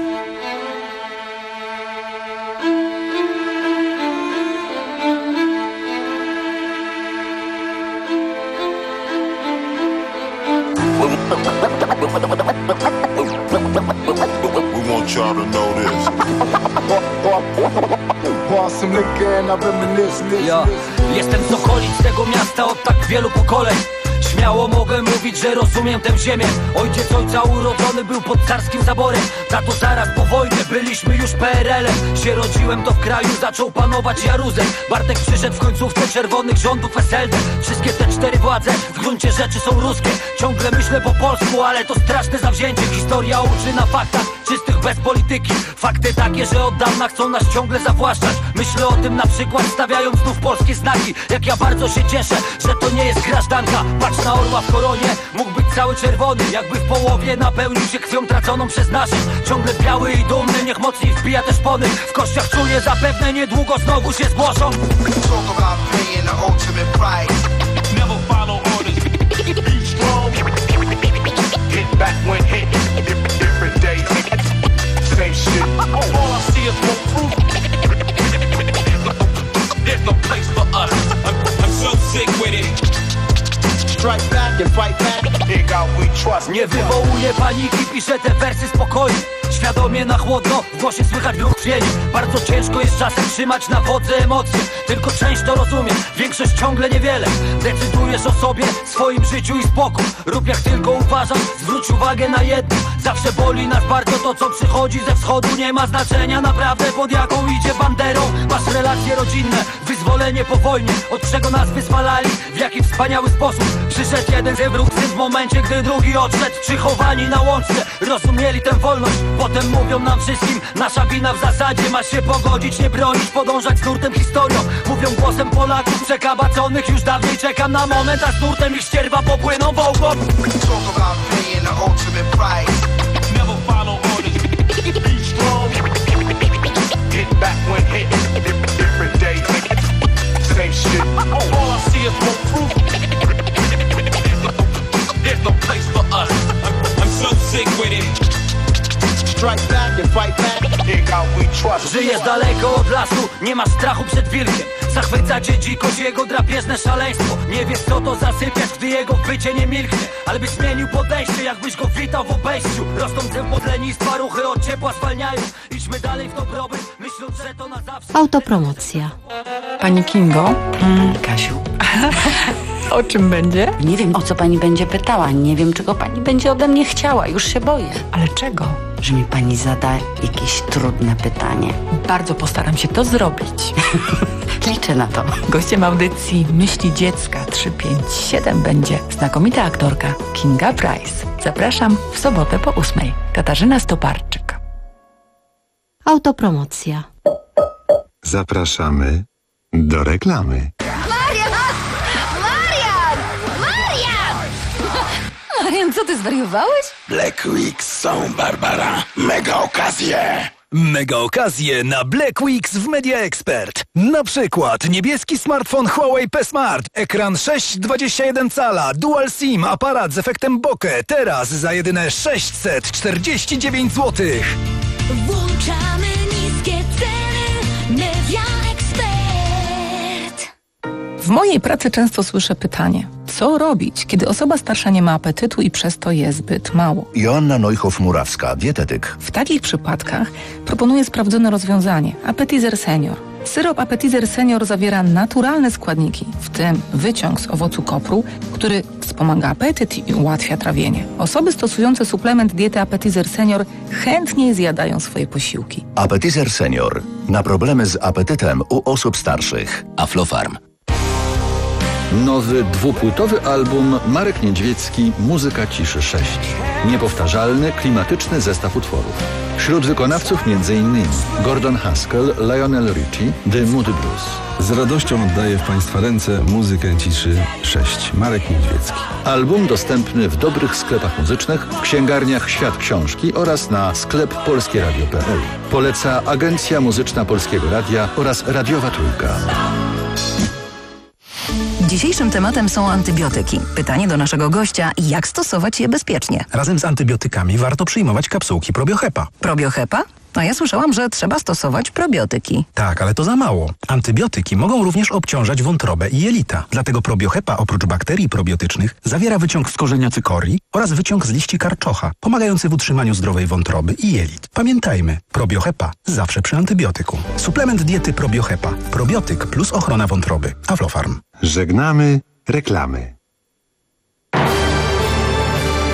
We want y'all to know this. Ja jestem z okolic tego miasta od tak wielu pokoleń. Śmiało mogę mówić, że rozumiem tę ziemię. Ojciec ojca urodzony był pod carskim zaborem. Tato zaraz po wojnie, byliśmy już P R L-em. Się rodziłem, to w kraju zaczął panować Jaruzel. Bartek przyszedł w końcówce czerwonych rządów S L D. Wszystkie te cztery władze w gruncie rzeczy są ruskie. Ciągle myślę po polsku, ale to straszne zawzięcie. Historia uczy na faktach, czystych bez polityki. Fakty takie, że od dawna chcą nas ciągle zawłaszczać. Myślę o tym na przykład stawiając znów polskie znaki. Jak ja bardzo się cieszę, że to nie jest grażdanka. Patrz na orła w koronie, mógł być cały czerwony. Jakby w połowie napełnił się krwią traconą przez naszych. Ciągle biały i dumny, niech mocniej wbija te szpony. W kościach czuję, zapewne niedługo znowu się zgłoszą. Nie wywołuję paniki, piszę te wersy spokojnie. Świadomie na chłodno, w głosie słychać wychwienie. Bardzo ciężko jest czasem trzymać na wodze emocje. Tylko część to rozumie, większość ciągle niewiele. Decydujesz o sobie, swoim życiu i spokój. Rób jak tylko uważasz, zwróć uwagę na jedno. Zawsze boli nas bardzo to, co przychodzi ze wschodu. Nie ma znaczenia naprawdę, pod jaką idzie banderą. Masz relacje rodzinne, wyzwolenie po wojnie. Od czego nas wyzwalali, w jaki wspaniały sposób. Przyszedł jeden ze wróg w momencie, gdy drugi odszedł. Przychowani na łączce, rozumieli tę wolność. Potem mówią nam wszystkim, nasza wina w zasadzie. Ma się pogodzić, nie bronić, podążać z nurtem historią. Mówią głosem Polaków przekabaconych. Już dawniej czekam na moment, a z nurtem ich ścierwa popłyną wołgą. There's no place for us. I'm, I'm so sick with it. Strike back and fight back. In God we trust. Żyjesz daleko od lasu, nie masz strachu przed wilkiem. Zachwyca cię dzikość, jego drapieżne szaleństwo. Nie wiesz co to zasypiać, gdy jego bycie nie milknie. Ale byś zmienił podejście, jakbyś go witał w obejściu. Rosnące od lenistwa, ruchy od ciepła zwalniają. Idźmy dalej w dobrobyt, myśląc, że to na zawsze. Autopromocja. Pani Kingo? Mm, Kasiu. O czym będzie? Nie wiem, o co pani będzie pytała. Nie wiem, czego pani będzie ode mnie chciała. Już się boję. Ale czego? Że mi pani zada jakieś trudne pytanie. Bardzo postaram się to zrobić. Liczę na to. Gościem audycji Myśli Dziecka trzysta pięćdziesiąt siedem będzie znakomita aktorka Kinga Price. Zapraszam w sobotę po ósmej. Katarzyna Stoparczyk. Autopromocja. Zapraszamy do reklamy. Marian, co ty zwariowałeś? Black Weeks są, Barbara. Mega okazje. Mega okazje na Black Weeks w Media Expert. Na przykład niebieski smartfon Huawei P Smart, ekran sześć przecinek dwadzieścia jeden cala, dual SIM, aparat z efektem bokeh. Teraz za jedyne sześćset czterdzieści dziewięć złotych. Włączamy niskie ceny. Media Expert. W mojej pracy często słyszę pytanie, co robić, kiedy osoba starsza nie ma apetytu i przez to je zbyt mało? Joanna Neuchow-Murawska, dietetyk. W takich przypadkach proponuję sprawdzone rozwiązanie – Appetizer Senior. Syrop Appetizer Senior zawiera naturalne składniki, w tym wyciąg z owocu kopru, który wspomaga apetyt i ułatwia trawienie. Osoby stosujące suplement diety Appetizer Senior chętniej zjadają swoje posiłki. Appetizer Senior. Na problemy z apetytem u osób starszych. Aflofarm. Nowy dwupłytowy album Marek Niedźwiecki Muzyka ciszy sześć. Niepowtarzalny, klimatyczny zestaw utworów. Wśród wykonawców m.in. Gordon Haskell, Lionel Richie, The Moody Blues. Z radością oddaję w Państwa ręce Muzykę ciszy sześć. Marek Niedźwiecki. Album dostępny w dobrych sklepach muzycznych, w księgarniach Świat Książki oraz na sklep polskie radio kropka p l. Poleca Agencja Muzyczna Polskiego Radia oraz Radiowa Trójka. Dzisiejszym tematem są antybiotyki. Pytanie do naszego gościa, jak stosować je bezpiecznie? Razem z antybiotykami warto przyjmować kapsułki probiohepa. Probiohepa? A ja słyszałam, że trzeba stosować probiotyki. Tak, ale to za mało. Antybiotyki mogą również obciążać wątrobę i jelita. Dlatego probiohepa oprócz bakterii probiotycznych zawiera wyciąg z korzenia cykorii oraz wyciąg z liści karczocha, pomagający w utrzymaniu zdrowej wątroby i jelit. Pamiętajmy, probiohepa zawsze przy antybiotyku. Suplement diety probiohepa. Probiotyk plus ochrona wątroby. Aflofarm. Żegnamy reklamy.